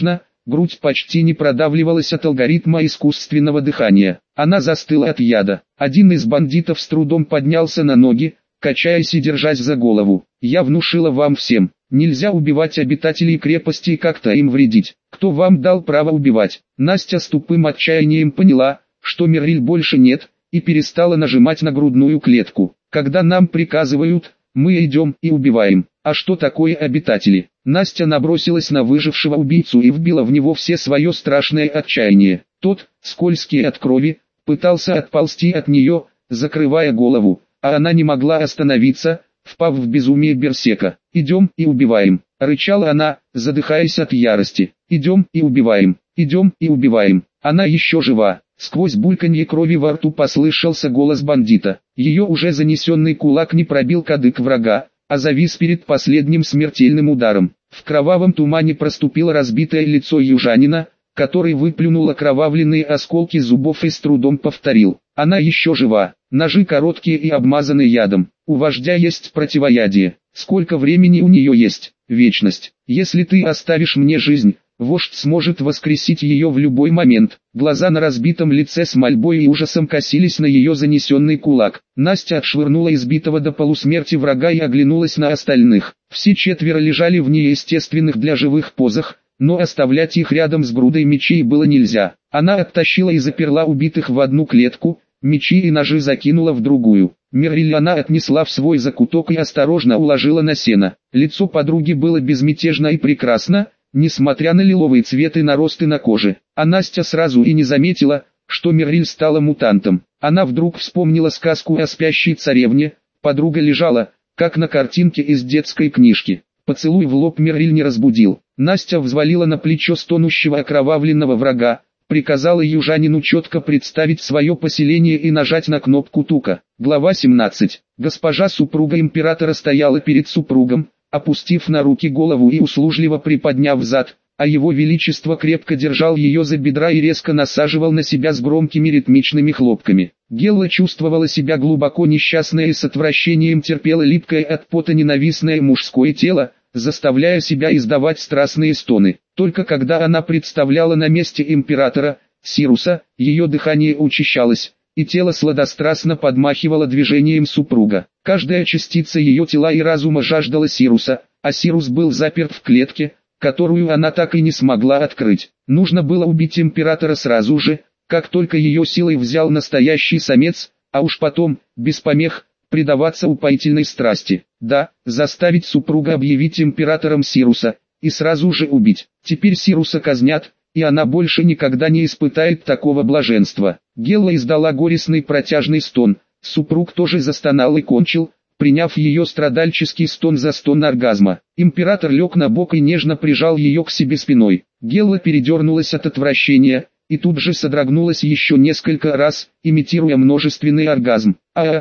грудь почти не продавливалась от алгоритма искусственного дыхания. Она застыла от яда. Один из бандитов с трудом поднялся на ноги, качаясь и держась за голову. «Я внушила вам всем, нельзя убивать обитателей крепости и как-то им вредить. Кто вам дал право убивать?» Настя с тупым отчаянием поняла, что Мерлиль больше нет, и перестала нажимать на грудную клетку. «Когда нам приказывают, мы идем и убиваем. А что такое обитатели?» Настя набросилась на выжившего убийцу и вбила в него все свое страшное отчаяние. Тот, скользкий от крови, пытался отползти от нее, закрывая голову, а она не могла остановиться, впав в безумие берсерка. «Идем и убиваем», — рычала она, задыхаясь от ярости. «Идем и убиваем, идем и убиваем. Она еще жива». Сквозь бульканье крови во рту послышался голос бандита. Ее уже занесенный кулак не пробил кадык врага, а завис перед последним смертельным ударом. В кровавом тумане проступило разбитое лицо южанина, который выплюнул окровавленные осколки зубов и с трудом повторил: «Она еще жива». Ножи короткие и обмазаны ядом. У вождя есть противоядие. Сколько времени у нее есть? Вечность. Если ты оставишь мне жизнь, вождь сможет воскресить ее в любой момент. Глаза на разбитом лице с мольбой и ужасом косились на ее занесенный кулак. Настя отшвырнула избитого до полусмерти врага и оглянулась на остальных. Все четверо лежали в неестественных для живых позах, но оставлять их рядом с грудой мечей было нельзя. Она оттащила и заперла убитых в одну клетку, мечи и ножи закинула в другую. Мерлиль она отнесла в свой закуток и осторожно уложила на сено. Лицо подруги было безмятежно и прекрасно, несмотря на лиловый цвет и наросты на коже. А Настя сразу и не заметила, что Мерлиль стала мутантом. Она вдруг вспомнила сказку о спящей царевне. Подруга лежала, как на картинке из детской книжки. Поцелуй в лоб Мерлиль не разбудил. Настя взвалила на плечо стонущего окровавленного врага, приказала южанину четко представить свое поселение и нажать на кнопку тука. Глава 17. Госпожа супруга императора стояла перед супругом, опустив на руки голову и услужливо приподняв зад, а его величество крепко держал ее за бедра и резко насаживал на себя с громкими ритмичными хлопками. Гелла чувствовала себя глубоко несчастной и с отвращением терпела липкое от пота ненавистное мужское тело, заставляя себя издавать страстные стоны. Только когда она представляла на месте императора, Сируса, ее дыхание учащалось, и тело сладострастно подмахивало движением супруга. Каждая частица ее тела и разума жаждала Сируса, а Сирус был заперт в клетке, которую она так и не смогла открыть. Нужно было убить императора сразу же, как только ее силой взял настоящий самец, а уж потом, без помех, предаваться упоительной страсти. Да, заставить супруга объявить императором Сируса, и сразу же убить. Теперь Сируса казнят, и она больше никогда не испытает такого блаженства. Гелла издала горестный протяжный стон, супруг тоже застонал и кончил, приняв ее страдальческий стон за стон оргазма. Император лег на бок и нежно прижал ее к себе спиной. Гелла передернулась от отвращения, и тут же содрогнулась еще несколько раз, имитируя множественный оргазм.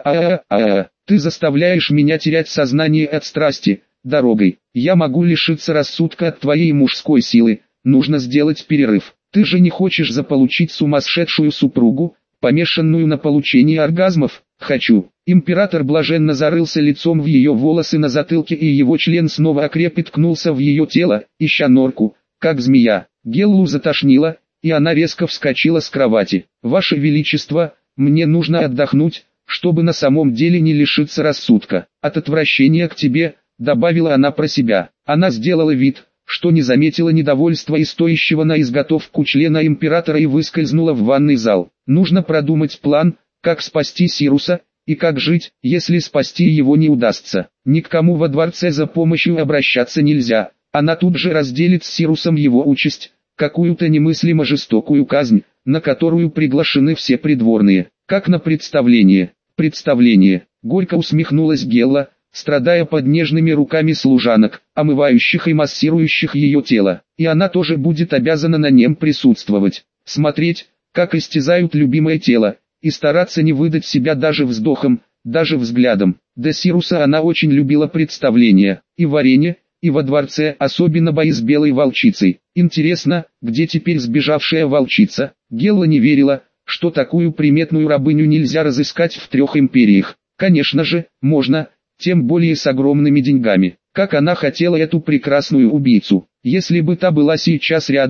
Ты заставляешь меня терять сознание от страсти, дорогой. Я могу лишиться рассудка от твоей мужской силы, нужно сделать перерыв. Ты же не хочешь заполучить сумасшедшую супругу, помешанную на получении оргазмов? Хочу. Император блаженно зарылся лицом в ее волосы на затылке, и его член снова окреп и ткнулся в ее тело, ища норку, как змея. Геллу затошнило, и она резко вскочила с кровати. «Ваше Величество, мне нужно отдохнуть, чтобы на самом деле не лишиться рассудка. От отвращения к тебе», — добавила она про себя. Она сделала вид, что не заметила недовольства и стоящего на изготовку члена императора, и выскользнула в ванный зал. Нужно продумать план, как спасти Сируса, и как жить, если спасти его не удастся. Ни к кому во дворце за помощью обращаться нельзя. Она тут же разделит с Сирусом его участь, какую-то немыслимо жестокую казнь, на которую приглашены все придворные, как на представление. Представление. Горько усмехнулась Гелла, страдая под нежными руками служанок, омывающих и массирующих ее тело. И она тоже будет обязана на нем присутствовать, смотреть, как истязают любимое тело, и стараться не выдать себя даже вздохом, даже взглядом. До Сируса она очень любила представления, и в арене, и во дворце, особенно бои с белой волчицей. Интересно, где теперь сбежавшая волчица? Гелла не верила, что такую приметную рабыню нельзя разыскать в 3 империях. Конечно же, можно, тем более с огромными деньгами. Как она хотела эту прекрасную убийцу. Если бы та была сейчас рядом,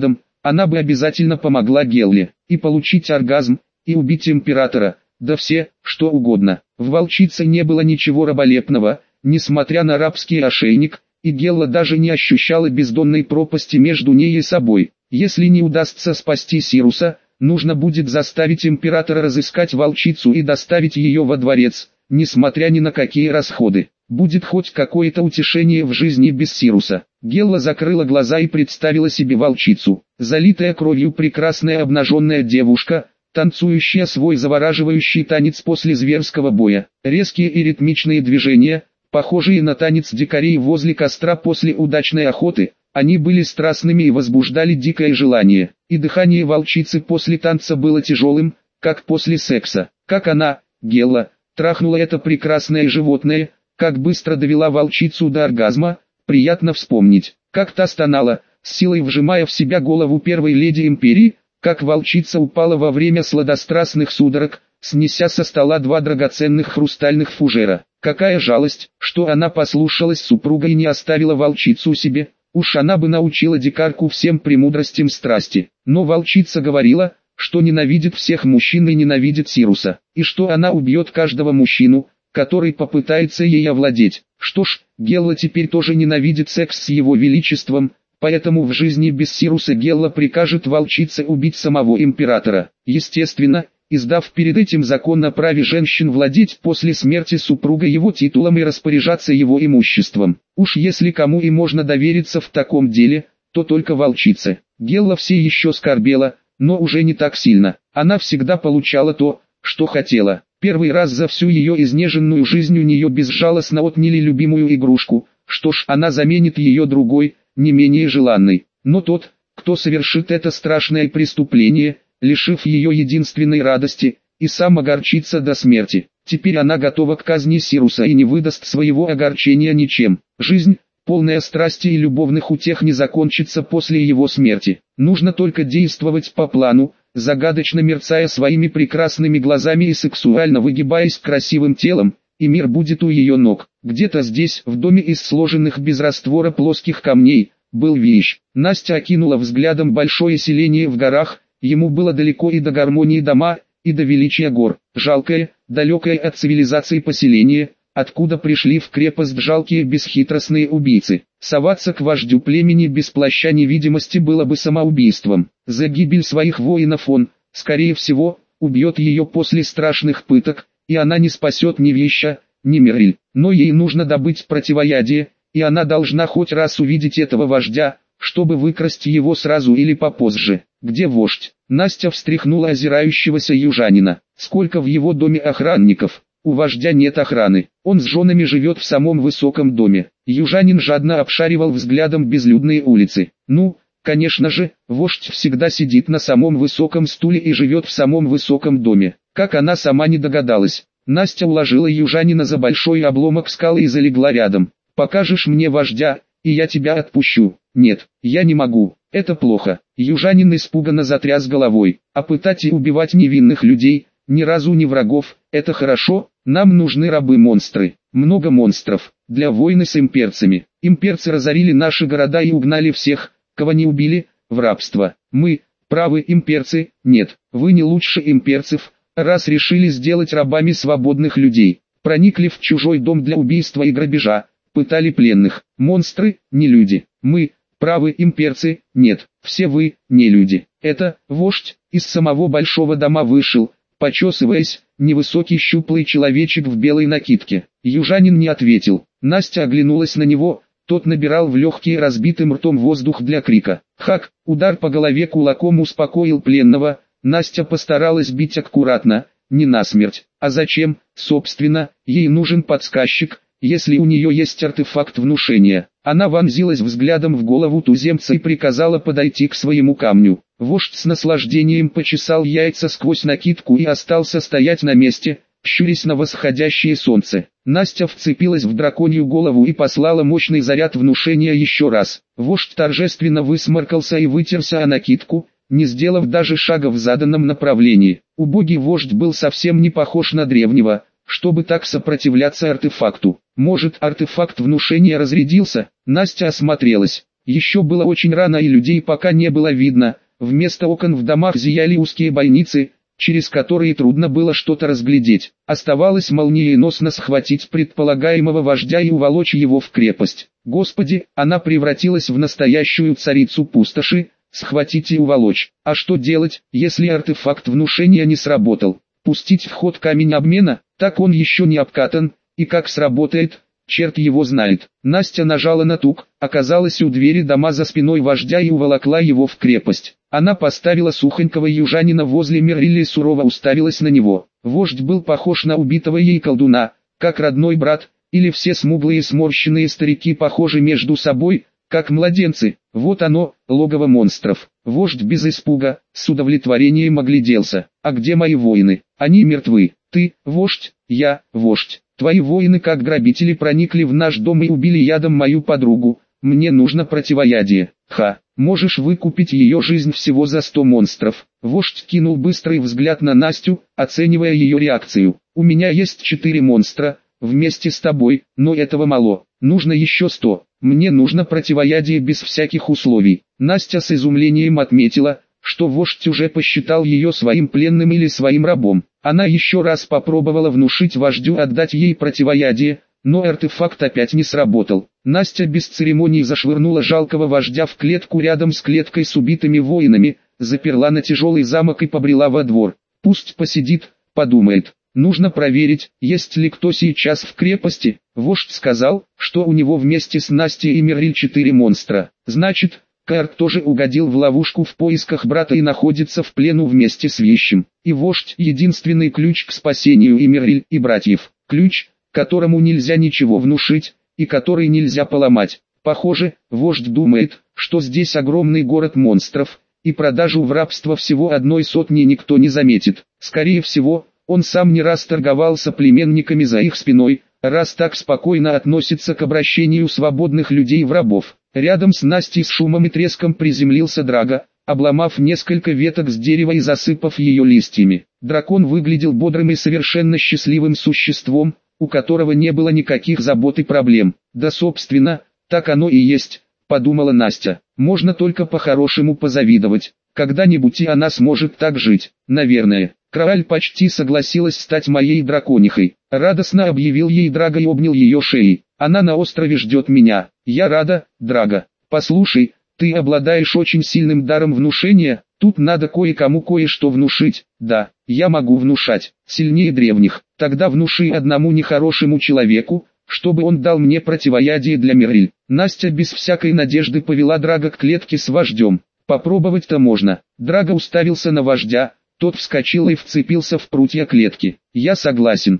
она бы обязательно помогла Гелле, и получить оргазм, и убить императора, да все, что угодно. В волчице не было ничего раболепного, несмотря на рабский ошейник, и Гелла даже не ощущала бездонной пропасти между ней и собой. Если не удастся спасти Сируса, нужно будет заставить императора разыскать волчицу и доставить ее во дворец, несмотря ни на какие расходы. Будет хоть какое-то утешение в жизни без Сируса. Гелла закрыла глаза и представила себе волчицу. Залитая кровью прекрасная обнаженная девушка, танцующая свой завораживающий танец после зверского боя. Резкие и ритмичные движения, похожие на танец дикарей возле костра после удачной охоты, они были страстными и возбуждали дикое желание. И дыхание волчицы после танца было тяжелым, как после секса. Как она, Гелла, трахнула это прекрасное животное, как быстро довела волчицу до оргазма, приятно вспомнить. Как та стонала, с силой вжимая в себя голову первой леди империи, как волчица упала во время сладострастных судорог, снеся со стола 2 драгоценных хрустальных фужера. Какая жалость, что она послушалась супруга и не оставила волчицу себе. Уж она бы научила дикарку всем премудростям страсти. Но волчица говорила, что ненавидит всех мужчин и ненавидит Сируса, и что она убьет каждого мужчину, который попытается ей овладеть. Что ж, Гелла теперь тоже ненавидит секс с его величеством, поэтому в жизни без Сируса Гелла прикажет волчице убить самого императора. Естественно, издав перед этим закон о праве женщин владеть после смерти супруга его титулом и распоряжаться его имуществом. Уж если кому и можно довериться в таком деле, то только волчице. Гелла все еще скорбела, но уже не так сильно. Она всегда получала то, что хотела. Первый раз за всю ее изнеженную жизнь у нее безжалостно отняли любимую игрушку. Что ж, она заменит ее другой, не менее желанной. Но тот, кто совершит это страшное преступление, лишив ее единственной радости, и сам огорчится до смерти. Теперь она готова к казни Сируса и не выдаст своего огорчения ничем. Жизнь, полная страсти и любовных утех, не закончится после его смерти. Нужно только действовать по плану, загадочно мерцая своими прекрасными глазами и сексуально выгибаясь красивым телом, и мир будет у ее ног. Где-то здесь, в доме из сложенных без раствора плоских камней, был Вещь. Настя окинула взглядом большое селение в горах. Ему было далеко и до гармонии дома, и до величия гор. Жалкое, далекое от цивилизации поселение, откуда пришли в крепость жалкие бесхитростные убийцы. Соваться к вождю племени без плаща невидимости было бы самоубийством. За гибель своих воинов он, скорее всего, убьет ее после страшных пыток, и она не спасет ни Веща, ни Мириль. Но ей нужно добыть противоядие, и она должна хоть раз увидеть этого вождя, чтобы выкрасть его сразу или попозже. Где вождь? Настя встряхнула озирающегося южанина. Сколько в его доме охранников? У вождя нет охраны. Он с женами живет в самом высоком доме. Южанин жадно обшаривал взглядом безлюдные улицы. Ну, конечно же, вождь всегда сидит на самом высоком стуле и живет в самом высоком доме. Как она сама не догадалась. Настя уложила южанина за большой обломок скалы и залегла рядом. «Покажешь мне вождя, и я тебя отпущу». «Нет, я не могу, это плохо». Южанин испуганно затряс головой. «А пытать и убивать невинных людей, ни разу не врагов, это хорошо? Нам нужны рабы-монстры, много монстров, для войны с имперцами. Имперцы разорили наши города и угнали всех, кого не убили, в рабство. Мы, правы имперцы, нет, вы не лучше имперцев, раз решили сделать рабами свободных людей. Проникли в чужой дом для убийства и грабежа, пытали пленных. Монстры, не люди. Мы, правы имперцы, нет, все вы, не люди». Это, вождь, из самого большого дома вышел, почесываясь, невысокий щуплый человечек в белой накидке. Южанин не ответил. Настя оглянулась на него, тот набирал в легкие разбитым ртом воздух для крика. Хак, удар по голове кулаком успокоил пленного. Настя постаралась бить аккуратно, не насмерть. А зачем, собственно, ей нужен подсказчик, если у нее есть артефакт внушения? Она вонзилась взглядом в голову туземца и приказала подойти к своему камню. Вождь с наслаждением почесал яйца сквозь накидку и остался стоять на месте, щурясь на восходящее солнце. Настя вцепилась в драконью голову и послала мощный заряд внушения еще раз. Вождь торжественно высморкался и вытерся о накидку, не сделав даже шага в заданном направлении. Убогий вождь был совсем не похож на древнего, чтобы так сопротивляться артефакту. Может, артефакт внушения разрядился? Настя осмотрелась. Еще было очень рано и людей пока не было видно, вместо окон в домах зияли узкие бойницы, через которые трудно было что-то разглядеть. Оставалось молниеносно схватить предполагаемого вождя и уволочь его в крепость. Господи, она превратилась в настоящую царицу пустоши, схватить и уволочь. А что делать, если артефакт внушения не сработал? Пустить в ход камень обмена? Так он еще не обкатан, и как сработает, черт его знает. Настя нажала на тук, оказалась у двери дома за спиной вождя и уволокла его в крепость. Она поставила сухонького южанина возле Меррилли и сурово уставилась на него. Вождь был похож на убитого ей колдуна, как родной брат, или все смуглые сморщенные старики похожи между собой, как младенцы. Вот оно, логово монстров. Вождь без испуга, с удовлетворением огляделся. А где мои воины? Они мертвы. Ты, вождь, я, вождь. Твои воины как грабители проникли в наш дом и убили ядом мою подругу. Мне нужно противоядие. Ха, можешь выкупить ее жизнь всего за 100 монстров. Вождь кинул быстрый взгляд на Настю, оценивая ее реакцию. У меня есть 4 монстра, вместе с тобой, но этого мало. Нужно еще 100. Мне нужно противоядие без всяких условий. Настя с изумлением отметила, что вождь уже посчитал ее своим пленным или своим рабом. Она еще раз попробовала внушить вождю отдать ей противоядие, но артефакт опять не сработал. Настя без церемоний зашвырнула жалкого вождя в клетку рядом с клеткой с убитыми воинами, заперла на тяжелый замок и побрела во двор. Пусть посидит, подумает. Нужно проверить, есть ли кто сейчас в крепости. Вождь сказал, что у него вместе с Настей и Мерриль 4 монстра. Значит, Каэрт тоже угодил в ловушку в поисках брата и находится в плену вместе с вещим. И вождь — единственный ключ к спасению и Мерриль, и братьев. Ключ, которому нельзя ничего внушить, и который нельзя поломать. Похоже, вождь думает, что здесь огромный город монстров, и продажу в рабство всего 100 никто не заметит. Скорее всего, он сам не раз торговался племенниками за их спиной, раз так спокойно относится к обращению свободных людей в рабов. Рядом с Настей с шумом и треском приземлился Драго, обломав несколько веток с дерева и засыпав ее листьями. Дракон выглядел бодрым и совершенно счастливым существом, у которого не было никаких забот и проблем. Да собственно, так оно и есть, подумала Настя. Можно только по-хорошему позавидовать. Когда-нибудь и она сможет так жить, наверное. Крааль почти согласилась стать моей драконихой. Радостно объявил ей Драго и обнял ее шеей. Она на острове ждет меня. Я рада, Драго. Послушай, ты обладаешь очень сильным даром внушения. Тут надо кое-кому кое-что внушить. Да, я могу внушать. Сильнее древних. Тогда внуши одному нехорошему человеку, чтобы он дал мне противоядие для Мерриль. Настя без всякой надежды повела Драго к клетке с вождем. Попробовать-то можно. Драго уставился на вождя. Тот вскочил и вцепился в прутья клетки. Я согласен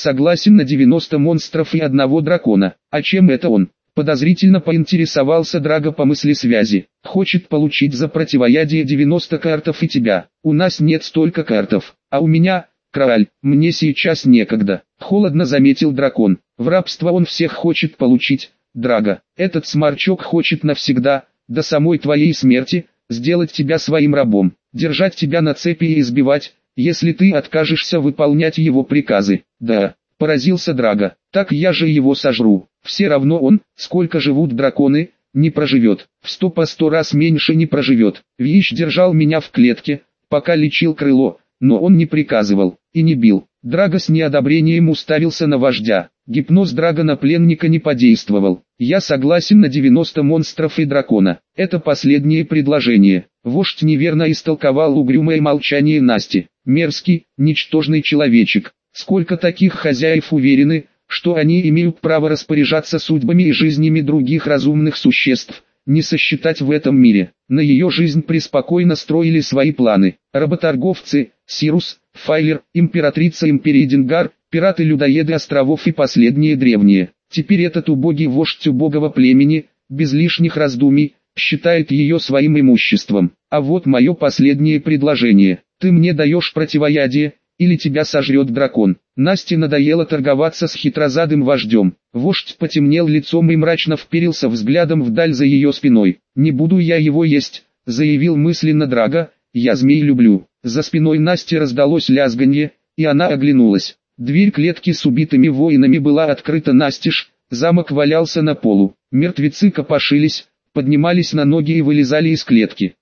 на 90 монстров и 1 дракона. А чем это он? Подозрительно поинтересовался Драго по мысли связи. Хочет получить за противоядие 90 картов и тебя. У нас нет столько картов. А у меня, Крааль, мне сейчас некогда. Холодно заметил дракон. В рабство он всех хочет получить, Драго. Этот сморчок хочет навсегда, до самой твоей смерти, сделать тебя своим рабом. Держать тебя на цепи и избивать, если ты откажешься выполнять его приказы. Да, поразился Драго, так я же его сожру. Все равно он, сколько живут драконы, не проживет. В 100 по 100 раз меньше не проживет. Вещь держал меня в клетке, пока лечил крыло, но он не приказывал и не бил. Драго с неодобрением уставился на вождя. Гипноз Драго на пленника не подействовал. Я согласен на 90 монстров и дракона. Это последнее предложение. Вождь неверно истолковал угрюмое молчание Насти. Мерзкий, ничтожный человечек. Сколько таких хозяев уверены, что они имеют право распоряжаться судьбами и жизнями других разумных существ, не сосчитать в этом мире. На ее жизнь преспокойно строили свои планы. Работорговцы, Сирус, Файлер, императрица империи Дингар, пираты-людоеды островов и последние древние. Теперь этот убогий вождь убогого племени, без лишних раздумий, считает ее своим имуществом. А вот мое последнее предложение. Ты мне даешь противоядие, или тебя сожрет дракон. Насте надоело торговаться с хитрозадым вождем. Вождь потемнел лицом и мрачно вперился взглядом вдаль за ее спиной. «Не буду я его есть», — заявил мысленно Драго, — «я змей люблю». За спиной Насти раздалось лязганье, и она оглянулась. Дверь клетки с убитыми воинами была открыта настежь, замок валялся на полу. Мертвецы копошились, поднимались на ноги и вылезали из клетки.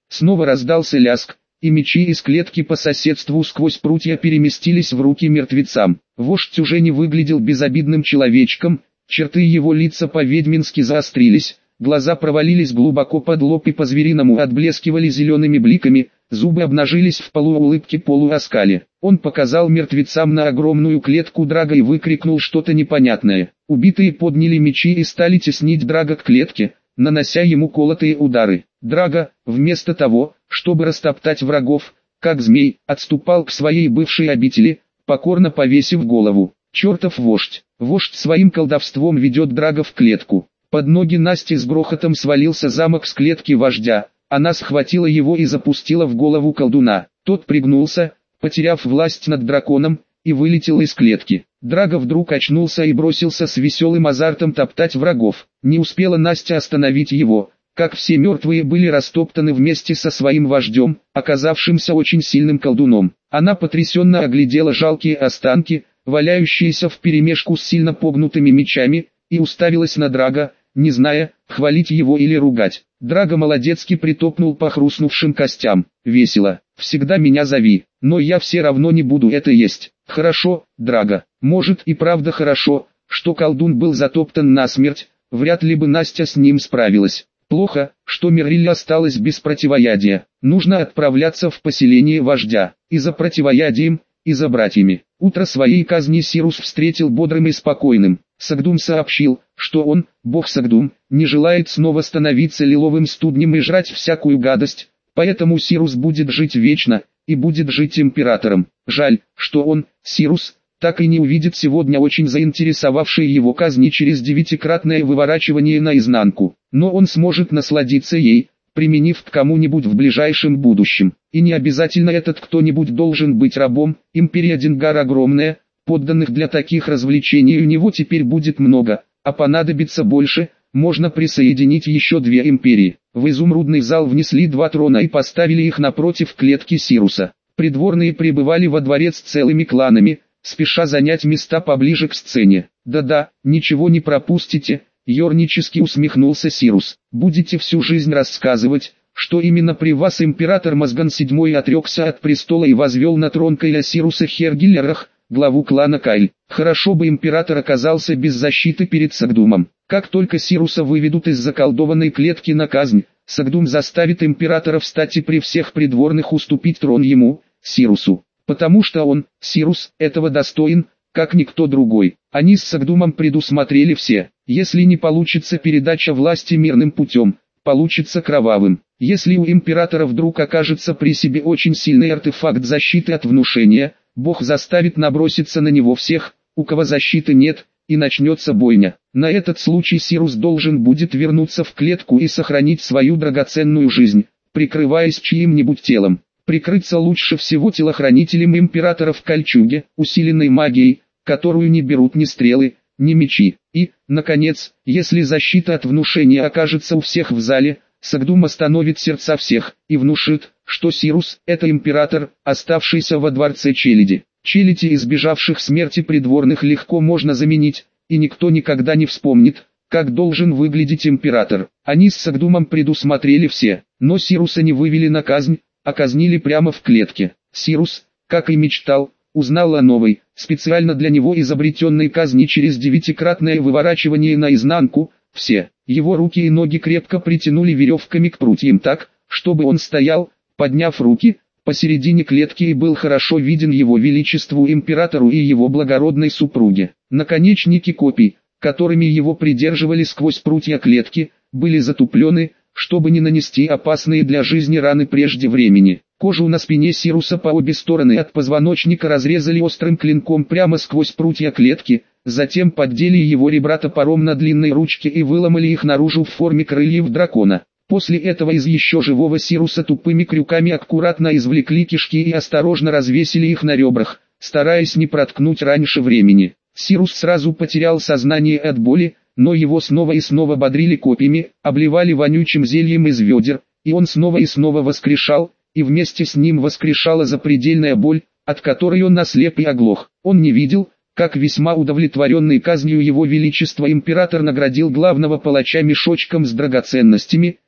Снова раздался лязг, и мечи из клетки по соседству сквозь прутья переместились в руки мертвецам. Вождь уже не выглядел безобидным человечком, черты его лица по-ведьмински заострились, глаза провалились глубоко под лоб и по-звериному отблескивали зелеными бликами, зубы обнажились в полуулыбке-полуоскале. Он показал мертвецам на огромную клетку Драга и выкрикнул что-то непонятное. Убитые подняли мечи и стали теснить Драга к клетке, нанося ему колотые удары. Драга, вместо того, чтобы растоптать врагов, как змей, отступал к своей бывшей обители, покорно повесив голову. Чертов вождь! Вождь своим колдовством ведет Драга в клетку. Под ноги Насти с грохотом свалился замок с клетки вождя. Она схватила его и запустила в голову колдуна. Тот пригнулся, потеряв власть над драконом, и вылетел из клетки. Драга вдруг очнулся и бросился с веселым азартом топтать врагов. Не успела Настя остановить его, как все мертвые были растоптаны вместе со своим вождем, оказавшимся очень сильным колдуном. Она потрясенно оглядела жалкие останки, валяющиеся вперемешку с сильно погнутыми мечами, и уставилась на Драга, не зная, хвалить его или ругать. Драга молодецки притопнул по хрустнувшим костям. «Весело, всегда меня зови, но я все равно не буду это есть». «Хорошо, Драга, может и правда хорошо, что колдун был затоптан насмерть, вряд ли бы Настя с ним справилась. Плохо, что Мирриль осталась без противоядия. Нужно отправляться в поселение вождя, и за противоядием, и за братьями». Утро своей казни Сирус встретил бодрым и спокойным. Сагдум сообщил, что он, бог Сагдум, не желает снова становиться лиловым студнем и жрать всякую гадость, поэтому Сирус будет жить вечно, и будет жить императором. Жаль, что он, Сирус, так и не увидит сегодня очень заинтересовавшие его казни через 9-кратное выворачивание наизнанку, но он сможет насладиться ей, применив к кому-нибудь в ближайшем будущем. И не обязательно этот кто-нибудь должен быть рабом, империя Денгар огромная, подданных для таких развлечений у него теперь будет много, а понадобится больше, можно присоединить еще 2 империи. В изумрудный зал внесли 2 трона и поставили их напротив клетки Сируса. Придворные прибывали во дворец целыми кланами, спеша занять места поближе к сцене. «Да-да, ничего не пропустите», — ернически усмехнулся Сирус. «Будете всю жизнь рассказывать, что именно при вас император Мазган VII отрекся от престола и возвел на трон Кайля Сируса Хергиллерах, главу клана Кайль. Хорошо бы император оказался без защиты перед Сагдумом. Как только Сируса выведут из заколдованной клетки на казнь, Сагдум заставит императора встать и при всех придворных уступить трон ему, Сирусу. Потому что он, Сирус, этого достоин, как никто другой. Они с Сагдумом предусмотрели все. Если не получится передача власти мирным путем, получится кровавым. Если у императора вдруг окажется при себе очень сильный артефакт защиты от внушения, Бог заставит наброситься на него всех, у кого защиты нет, и начнется бойня. На этот случай Сирус должен будет вернуться в клетку и сохранить свою драгоценную жизнь, прикрываясь чьим-нибудь телом. Прикрыться лучше всего телохранителем императора в кольчуге, усиленной магией, которую не берут ни стрелы, ни мечи. И, наконец, если защита от внушения окажется у всех в зале, Сагдум остановит сердца всех, и внушит, что Сирус – это император, оставшийся во дворце Челяди. Челяди, избежавших смерти придворных, легко можно заменить, и никто никогда не вспомнит, как должен выглядеть император. Они с Сагдумом предусмотрели все, но Сируса не вывели на казнь, а казнили прямо в клетке. Сирус, как и мечтал, узнал о новой, специально для него изобретенной казни через 9-кратное выворачивание наизнанку. Все, его руки и ноги крепко притянули веревками к прутьям так, чтобы он стоял, подняв руки, посередине клетки и был хорошо виден его величеству императору и его благородной супруге. Наконечники копий, которыми его придерживали сквозь прутья клетки, были затуплены, чтобы не нанести опасные для жизни раны прежде времени. Кожу на спине Сируса по обе стороны от позвоночника разрезали острым клинком прямо сквозь прутья клетки, затем поддели его ребра топором на длинной ручке и выломали их наружу в форме крыльев дракона. После этого из еще живого Сируса тупыми крюками аккуратно извлекли кишки и осторожно развесили их на ребрах, стараясь не проткнуть раньше времени. Сирус сразу потерял сознание от боли, но его снова и снова бодрили копьями, обливали вонючим зельем из ведер, и он снова и снова воскрешал, и вместе с ним воскрешала запредельная боль, от которой он ослеп и оглох. Он не видел, как весьма удовлетворенный казнью его величества император наградил главного палача мешочком с драгоценностями,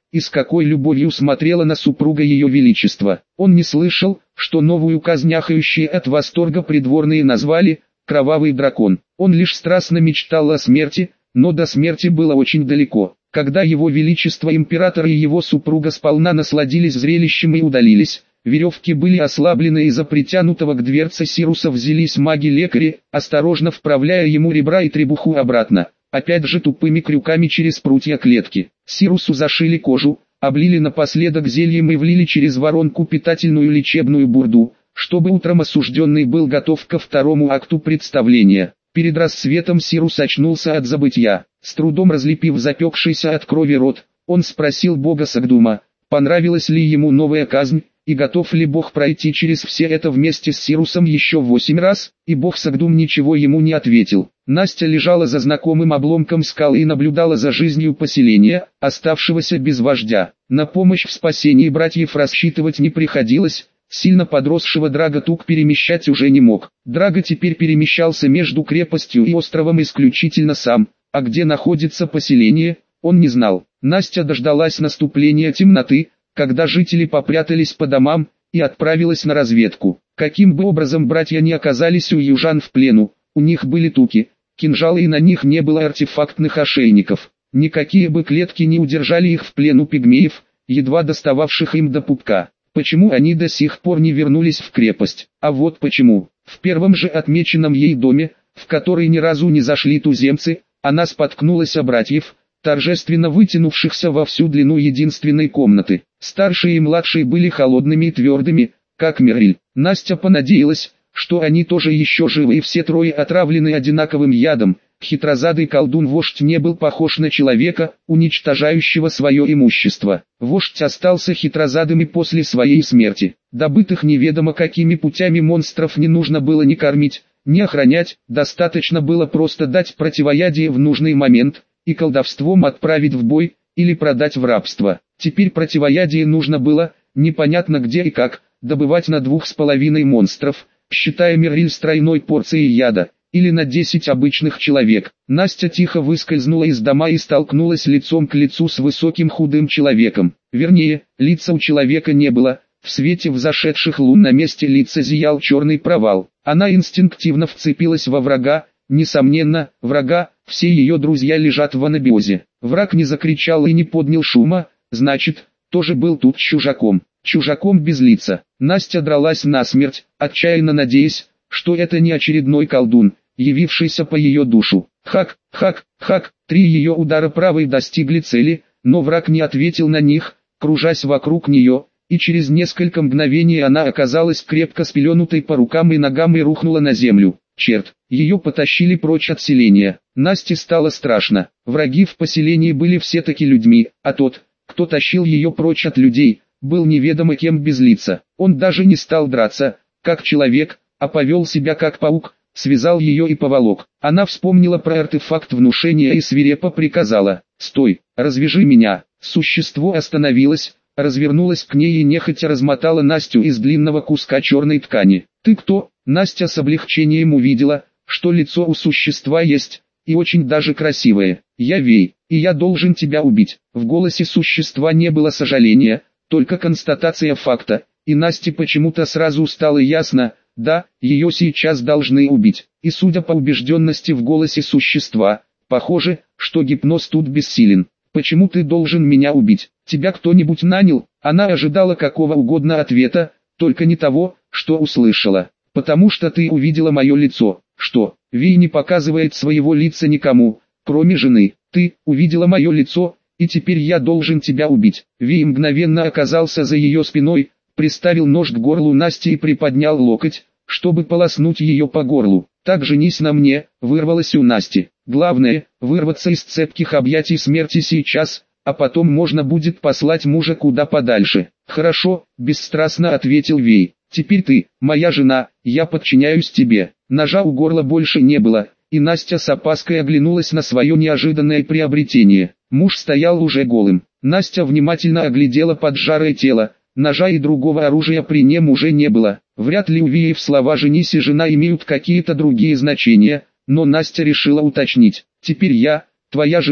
и с какой любовью смотрела на супруга ее величества. Он не слышал, что новую казняхающие от восторга придворные назвали «кровавый дракон». Он лишь страстно мечтал о смерти, но до смерти было очень далеко. Когда его величество император и его супруга сполна насладились зрелищем и удалились, веревки были ослаблены, из-за притянутого к дверце Сируса взялись маги-лекари, осторожно вправляя ему ребра и требуху обратно, опять же тупыми крюками через прутья клетки. Сирусу зашили кожу, облили напоследок зельем и влили через воронку питательную лечебную бурду, чтобы утром осужденный был готов ко второму акту представления. Перед рассветом Сирус очнулся от забытья. С трудом разлепив запекшийся от крови рот, он спросил бога Сагдума, понравилась ли ему новая казнь, и готов ли бог пройти через все это вместе с Сирусом еще 8 раз, и бог Сагдум ничего ему не ответил. Настя лежала за знакомым обломком скалы и наблюдала за жизнью поселения, оставшегося без вождя. На помощь в спасении братьев рассчитывать не приходилось. Сильно подросшего Драга Тук перемещать уже не мог. Драга теперь перемещался между крепостью и островом исключительно сам, а где находится поселение, он не знал. Настя дождалась наступления темноты, когда жители попрятались по домам, и отправилась на разведку. Каким бы образом братья не оказались у южан в плену, у них были туки, кинжалы и на них не было артефактных ошейников. Никакие бы клетки не удержали их в плену пигмеев, едва достававших им до пупка. Почему они до сих пор не вернулись в крепость? А вот почему. В первом же отмеченном ей доме, в который ни разу не зашли туземцы, она споткнулась о братьев, торжественно вытянувшихся во всю длину единственной комнаты. Старшие и младшие были холодными и твердыми, как Мериль. Настя понадеялась, что они тоже еще живы, и все трое отравлены одинаковым ядом. Хитрозадый колдун-вождь не был похож на человека, уничтожающего свое имущество. Вождь остался хитрозадым и после своей смерти. Добытых неведомо какими путями монстров не нужно было ни кормить, ни охранять, достаточно было просто дать противоядие в нужный момент, и колдовством отправить в бой, или продать в рабство. Теперь противоядие нужно было, непонятно где и как, добывать на 2,5 монстров, считая Мериль с тройной порцией яда, или на 10 обычных человек. Настя тихо выскользнула из дома и столкнулась лицом к лицу с высоким худым человеком. Вернее, лица у человека не было, в свете взошедших лун на месте лица зиял черный провал. Она инстинктивно вцепилась во врага, несомненно, врага, все ее друзья лежат в анабиозе. Враг не закричал и не поднял шума, значит, тоже был тут чужаком. Чужаком без лица. Настя дралась насмерть, отчаянно надеясь, что это не очередной колдун, явившийся по ее душу. Хак, хак, хак, 3 ее удара правой достигли цели, но враг не ответил на них, кружась вокруг нее, и через несколько мгновений она оказалась крепко спеленутой по рукам и ногам и рухнула на землю. Черт, ее потащили прочь от селения. Насте стало страшно. Враги в поселении были все-таки людьми, а тот, кто тащил ее прочь от людей, был неведомо кем без лица. Он даже не стал драться, как человек, а повел себя как паук, связал ее и поволок. Она вспомнила про артефакт внушения и свирепо приказала: «Стой, развяжи меня». Существо остановилось, развернулось к ней и нехотя размотало Настю из длинного куска черной ткани. «Ты кто?» Настя с облегчением увидела, что лицо у существа есть, и очень даже красивое. «Я Вей, и я должен тебя убить». В голосе существа не было сожаления, только констатация факта, и Насте почему-то сразу стало ясно, да, ее сейчас должны убить. И судя по убежденности в голосе существа, похоже, что гипноз тут бессилен. «Почему ты должен меня убить? Тебя кто-нибудь нанял?» Она ожидала какого угодно ответа, только не того, что услышала. «Потому что ты увидела мое лицо». «Что?» Вей не показывает своего лица никому, кроме жены. «Ты увидела мое лицо, и теперь я должен тебя убить». Вей мгновенно оказался за ее спиной, приставил нож к горлу Насти и приподнял локоть, чтобы полоснуть ее по горлу. «Так женись на мне», вырвалось у Насти. Главное, вырваться из цепких объятий смерти сейчас, а потом можно будет послать мужа куда подальше. «Хорошо», бесстрастно ответил Вей. «Теперь ты, моя жена, я подчиняюсь тебе». Ножа у горла больше не было, и Настя с опаской оглянулась на свое неожиданное приобретение. Муж стоял уже голым. Настя внимательно оглядела поджарое тело. Ножа и другого оружия при нем уже не было. Вряд ли у Виев слова «женись» и «жена» имеют какие-то другие значения, но Настя решила уточнить. «Теперь я, твоя жена,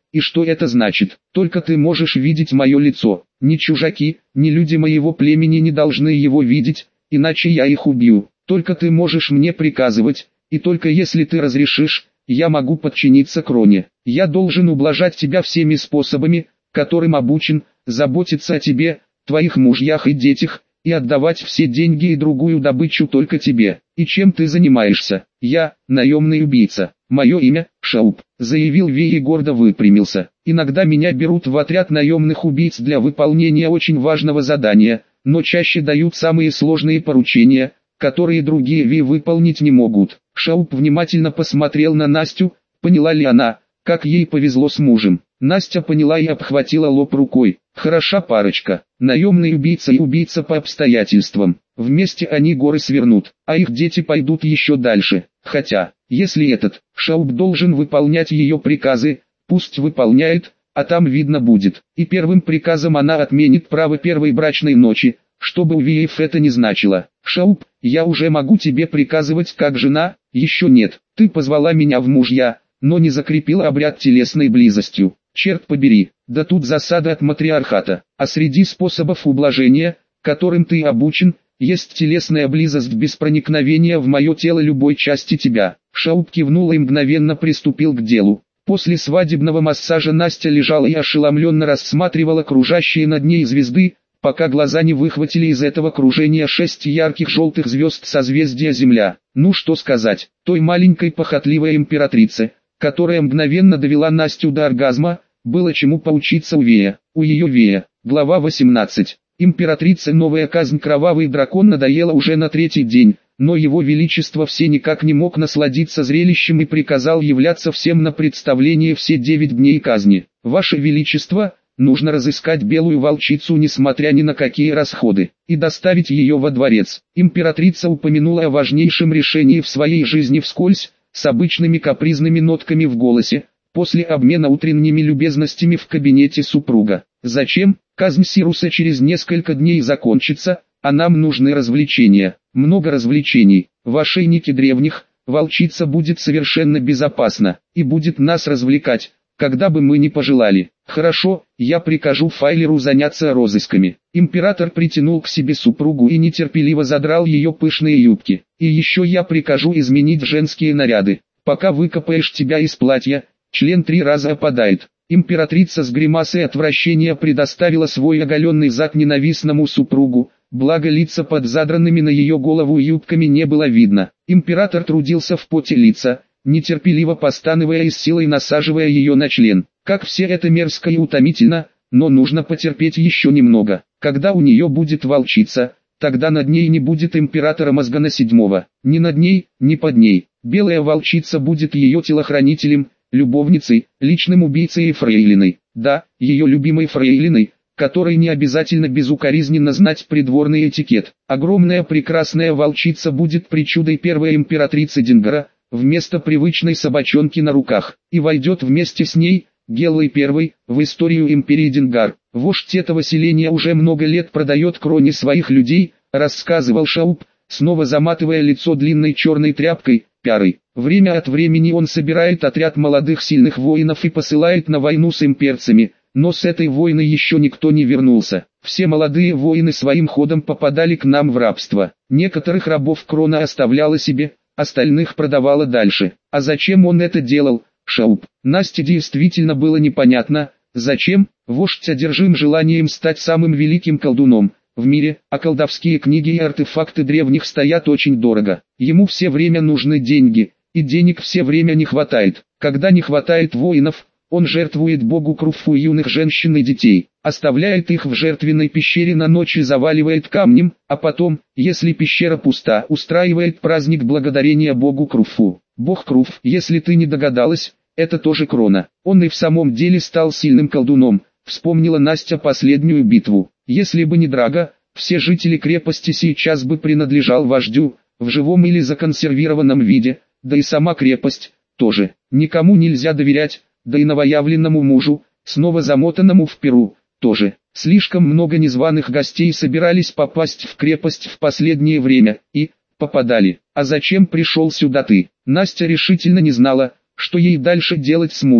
И что это значит? Только ты можешь видеть мое лицо. Ни чужаки, ни люди моего племени не должны его видеть, иначе я их убью. Только ты можешь мне приказывать, и только если ты разрешишь, я могу подчиниться кроне. Я должен ублажать тебя всеми способами, которым обучен, заботиться о тебе, твоих мужьях и детях, и отдавать все деньги и другую добычу только тебе. И чем ты занимаешься? Я, наемный убийца. Мое имя, Шауп, заявил Ви и гордо выпрямился. Иногда меня берут в отряд наемных убийц для выполнения очень важного задания, но чаще дают самые сложные поручения, которые другие Ви выполнить не могут. Шауп внимательно посмотрел на Настю, поняла ли она, как ей повезло с мужем. Настя поняла и обхватила лоб рукой. Хороша парочка, наемный убийца и убийца по обстоятельствам. Вместе они горы свернут, а их дети пойдут еще дальше. Хотя, если этот, Шауп должен выполнять ее приказы, пусть выполняет, а там видно будет. И первым приказом она отменит право первой брачной ночи, чтобы у Виев это не значило. Шауп, я уже могу тебе приказывать как жена? Еще нет. Ты позвала меня в мужья, но не закрепила обряд телесной близостью. Черт побери, да тут засада от матриархата. А среди способов ублажения, которым ты обучен, есть телесная близость без проникновения в мое тело любой части тебя. Шауп кивнул и мгновенно приступил к делу. После свадебного массажа Настя лежала и ошеломленно рассматривала кружащие над ней звезды, пока глаза не выхватили из этого кружения 6 ярких желтых звезд созвездия Земля. Ну что сказать, той маленькой похотливой императрице, которая мгновенно довела Настю до оргазма, было чему поучиться у Вея. У ее Вея. Глава 18. Императрице новая казнь кровавый дракон надоела уже на 3-й день, но его величество все никак не мог насладиться зрелищем и приказал являться всем на представление все 9 дней казни. Ваше величество, нужно разыскать белую волчицу несмотря ни на какие расходы, и доставить ее во дворец. Императрица упомянула о важнейшем решении в своей жизни вскользь, с обычными капризными нотками в голосе, после обмена утренними любезностями в кабинете супруга. Зачем? Казнь Сируса через несколько дней закончится, а нам нужны развлечения. Много развлечений. В ошейнике древних, волчица будет совершенно безопасна, и будет нас развлекать, когда бы мы ни пожелали. Хорошо, я прикажу Файлеру заняться розысками. Император притянул к себе супругу и нетерпеливо задрал ее пышные юбки. И еще я прикажу изменить женские наряды. Пока выкопаешь тебя из платья, член 3 раза опадает. Императрица с гримасой отвращения предоставила свой оголенный зад ненавистному супругу, благо лица под задранными на ее голову юбками не было видно. Император трудился в поте лица, нетерпеливо постановая и с силой насаживая ее на член. Как все это мерзко и утомительно, но нужно потерпеть еще немного. Когда у нее будет волчица, тогда над ней не будет императора Мозгана VII. Ни над ней, ни под ней. Белая волчица будет ее телохранителем, любовницей, личным убийцей и фрейлиной. Да, ее любимой фрейлиной, которой не обязательно безукоризненно знать придворный этикет. Огромная прекрасная волчица будет причудой первой императрицы Дингара, вместо привычной собачонки на руках, и войдет вместе с ней, Геллой I, в историю империи Дингар. Вождь этого селения уже много лет продает кроне своих людей, рассказывал Шауп, снова заматывая лицо длинной черной тряпкой, пярой. Время от времени он собирает отряд молодых сильных воинов и посылает на войну с имперцами, но с этой войны еще никто не вернулся. Все молодые воины своим ходом попадали к нам в рабство. Некоторых рабов крона оставляла себе, остальных продавала дальше. А зачем он это делал, Шауп? Насте действительно было непонятно, зачем. Вождь одержим желанием стать самым великим колдуном в мире, а колдовские книги и артефакты древних стоят очень дорого. Ему все время нужны деньги, и денег все время не хватает. Когда не хватает воинов, он жертвует богу Круфу юных женщин и детей, оставляет их в жертвенной пещере на ночь и заваливает камнем, а потом, если пещера пуста, устраивает праздник благодарения богу Круфу. Бог Круф, если ты не догадалась, это тоже крона. Он и в самом деле стал сильным колдуном, вспомнила Настя последнюю битву. Если бы не Драга, все жители крепости сейчас бы принадлежал вождю, в живом или законсервированном виде, да и сама крепость, тоже. Никому нельзя доверять, да и новоявленному мужу, снова замотанному в перу, тоже. Слишком много незваных гостей собирались попасть в крепость в последнее время, и попадали. А зачем пришел сюда ты? Настя решительно не знала, что ей дальше делать с мужем.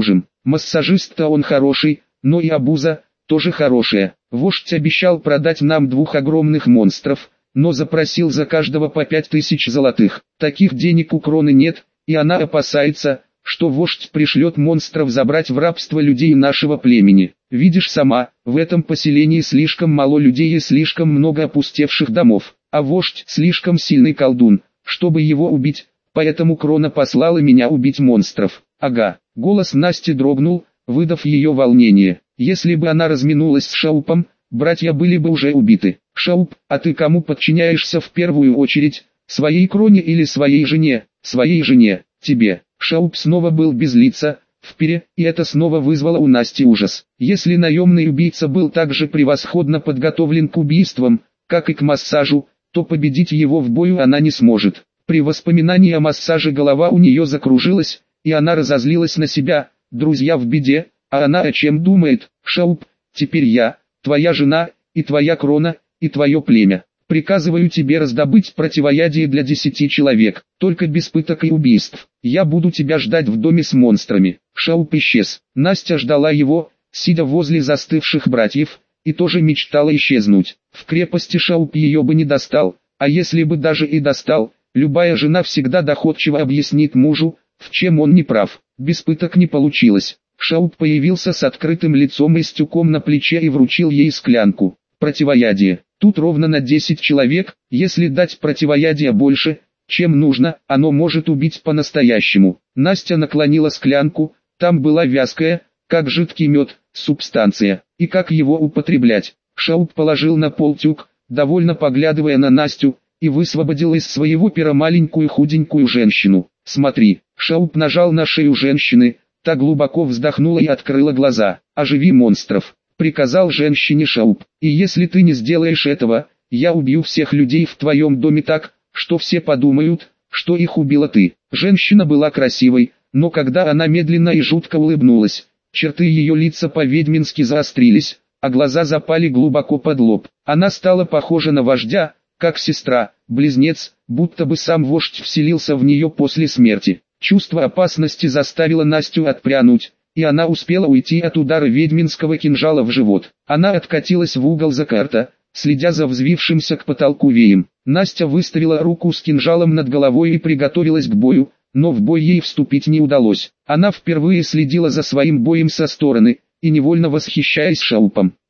Массажист-то он хороший, но и обуза тоже хорошая. Вождь обещал продать нам 2 огромных монстров, но запросил за каждого по 5000 золотых. Таких денег у кроны нет, и она опасается, что вождь пришлет монстров забрать в рабство людей нашего племени. Видишь сама, в этом поселении слишком мало людей и слишком много опустевших домов, а вождь слишком сильный колдун, чтобы его убить, поэтому крона послала меня убить монстров. Ага, голос Насти дрогнул, выдав ее волнение. Если бы она разминулась с Шаупом, братья были бы уже убиты. Шауп, а ты кому подчиняешься в первую очередь, своей кроне или своей жене? Своей жене, тебе. Шауп снова был без лица, впере, и это снова вызвало у Насти ужас. Если наемный убийца был так же превосходно подготовлен к убийствам, как и к массажу, то победить его в бою она не сможет. При воспоминании о массаже голова у нее закружилась, и она разозлилась на себя. Друзья в беде, а она о чем думает? Шауп, теперь я, твоя жена, и твоя крона, и твое племя. Приказываю тебе раздобыть противоядие для 10 человек, только без пыток и убийств. Я буду тебя ждать в доме с монстрами. Шауп исчез. Настя ждала его, сидя возле застывших братьев, и тоже мечтала исчезнуть. В крепости Шауп ее бы не достал, а если бы даже и достал, любая жена всегда доходчиво объяснит мужу, в чем он не прав. Без пыток не получилось. Шауп появился с открытым лицом и с тюком на плече и вручил ей склянку. Противоядие. Тут ровно на 10 человек, если дать противоядие больше, чем нужно, оно может убить по-настоящему. Настя наклонила склянку, там была вязкая, как жидкий мед, субстанция. И как его употреблять? Шауп положил на пол тюк, довольно поглядывая на Настю, и высвободил из своего пера маленькую худенькую женщину. Смотри, Шауп нажал на шею женщины, та глубоко вздохнула и открыла глаза. «Оживи монстров», — приказал женщине Шауп. «И если ты не сделаешь этого, я убью всех людей в твоем доме так, что все подумают, что их убила ты». Женщина была красивой, но когда она медленно и жутко улыбнулась, черты ее лица по-ведьмински заострились, а глаза запали глубоко под лоб. Она стала похожа на вождя, как сестра, близнец, будто бы сам вождь вселился в нее после смерти. Чувство опасности заставило Настю отпрянуть, и она успела уйти от удара ведьминского кинжала в живот. Она откатилась в угол Закарта, следя за взвившимся к потолку веем. Настя выставила руку с кинжалом над головой и приготовилась к бою, но в бой ей вступить не удалось. Она впервые следила за своим боем со стороны, и невольно восхищаясь Шаупом.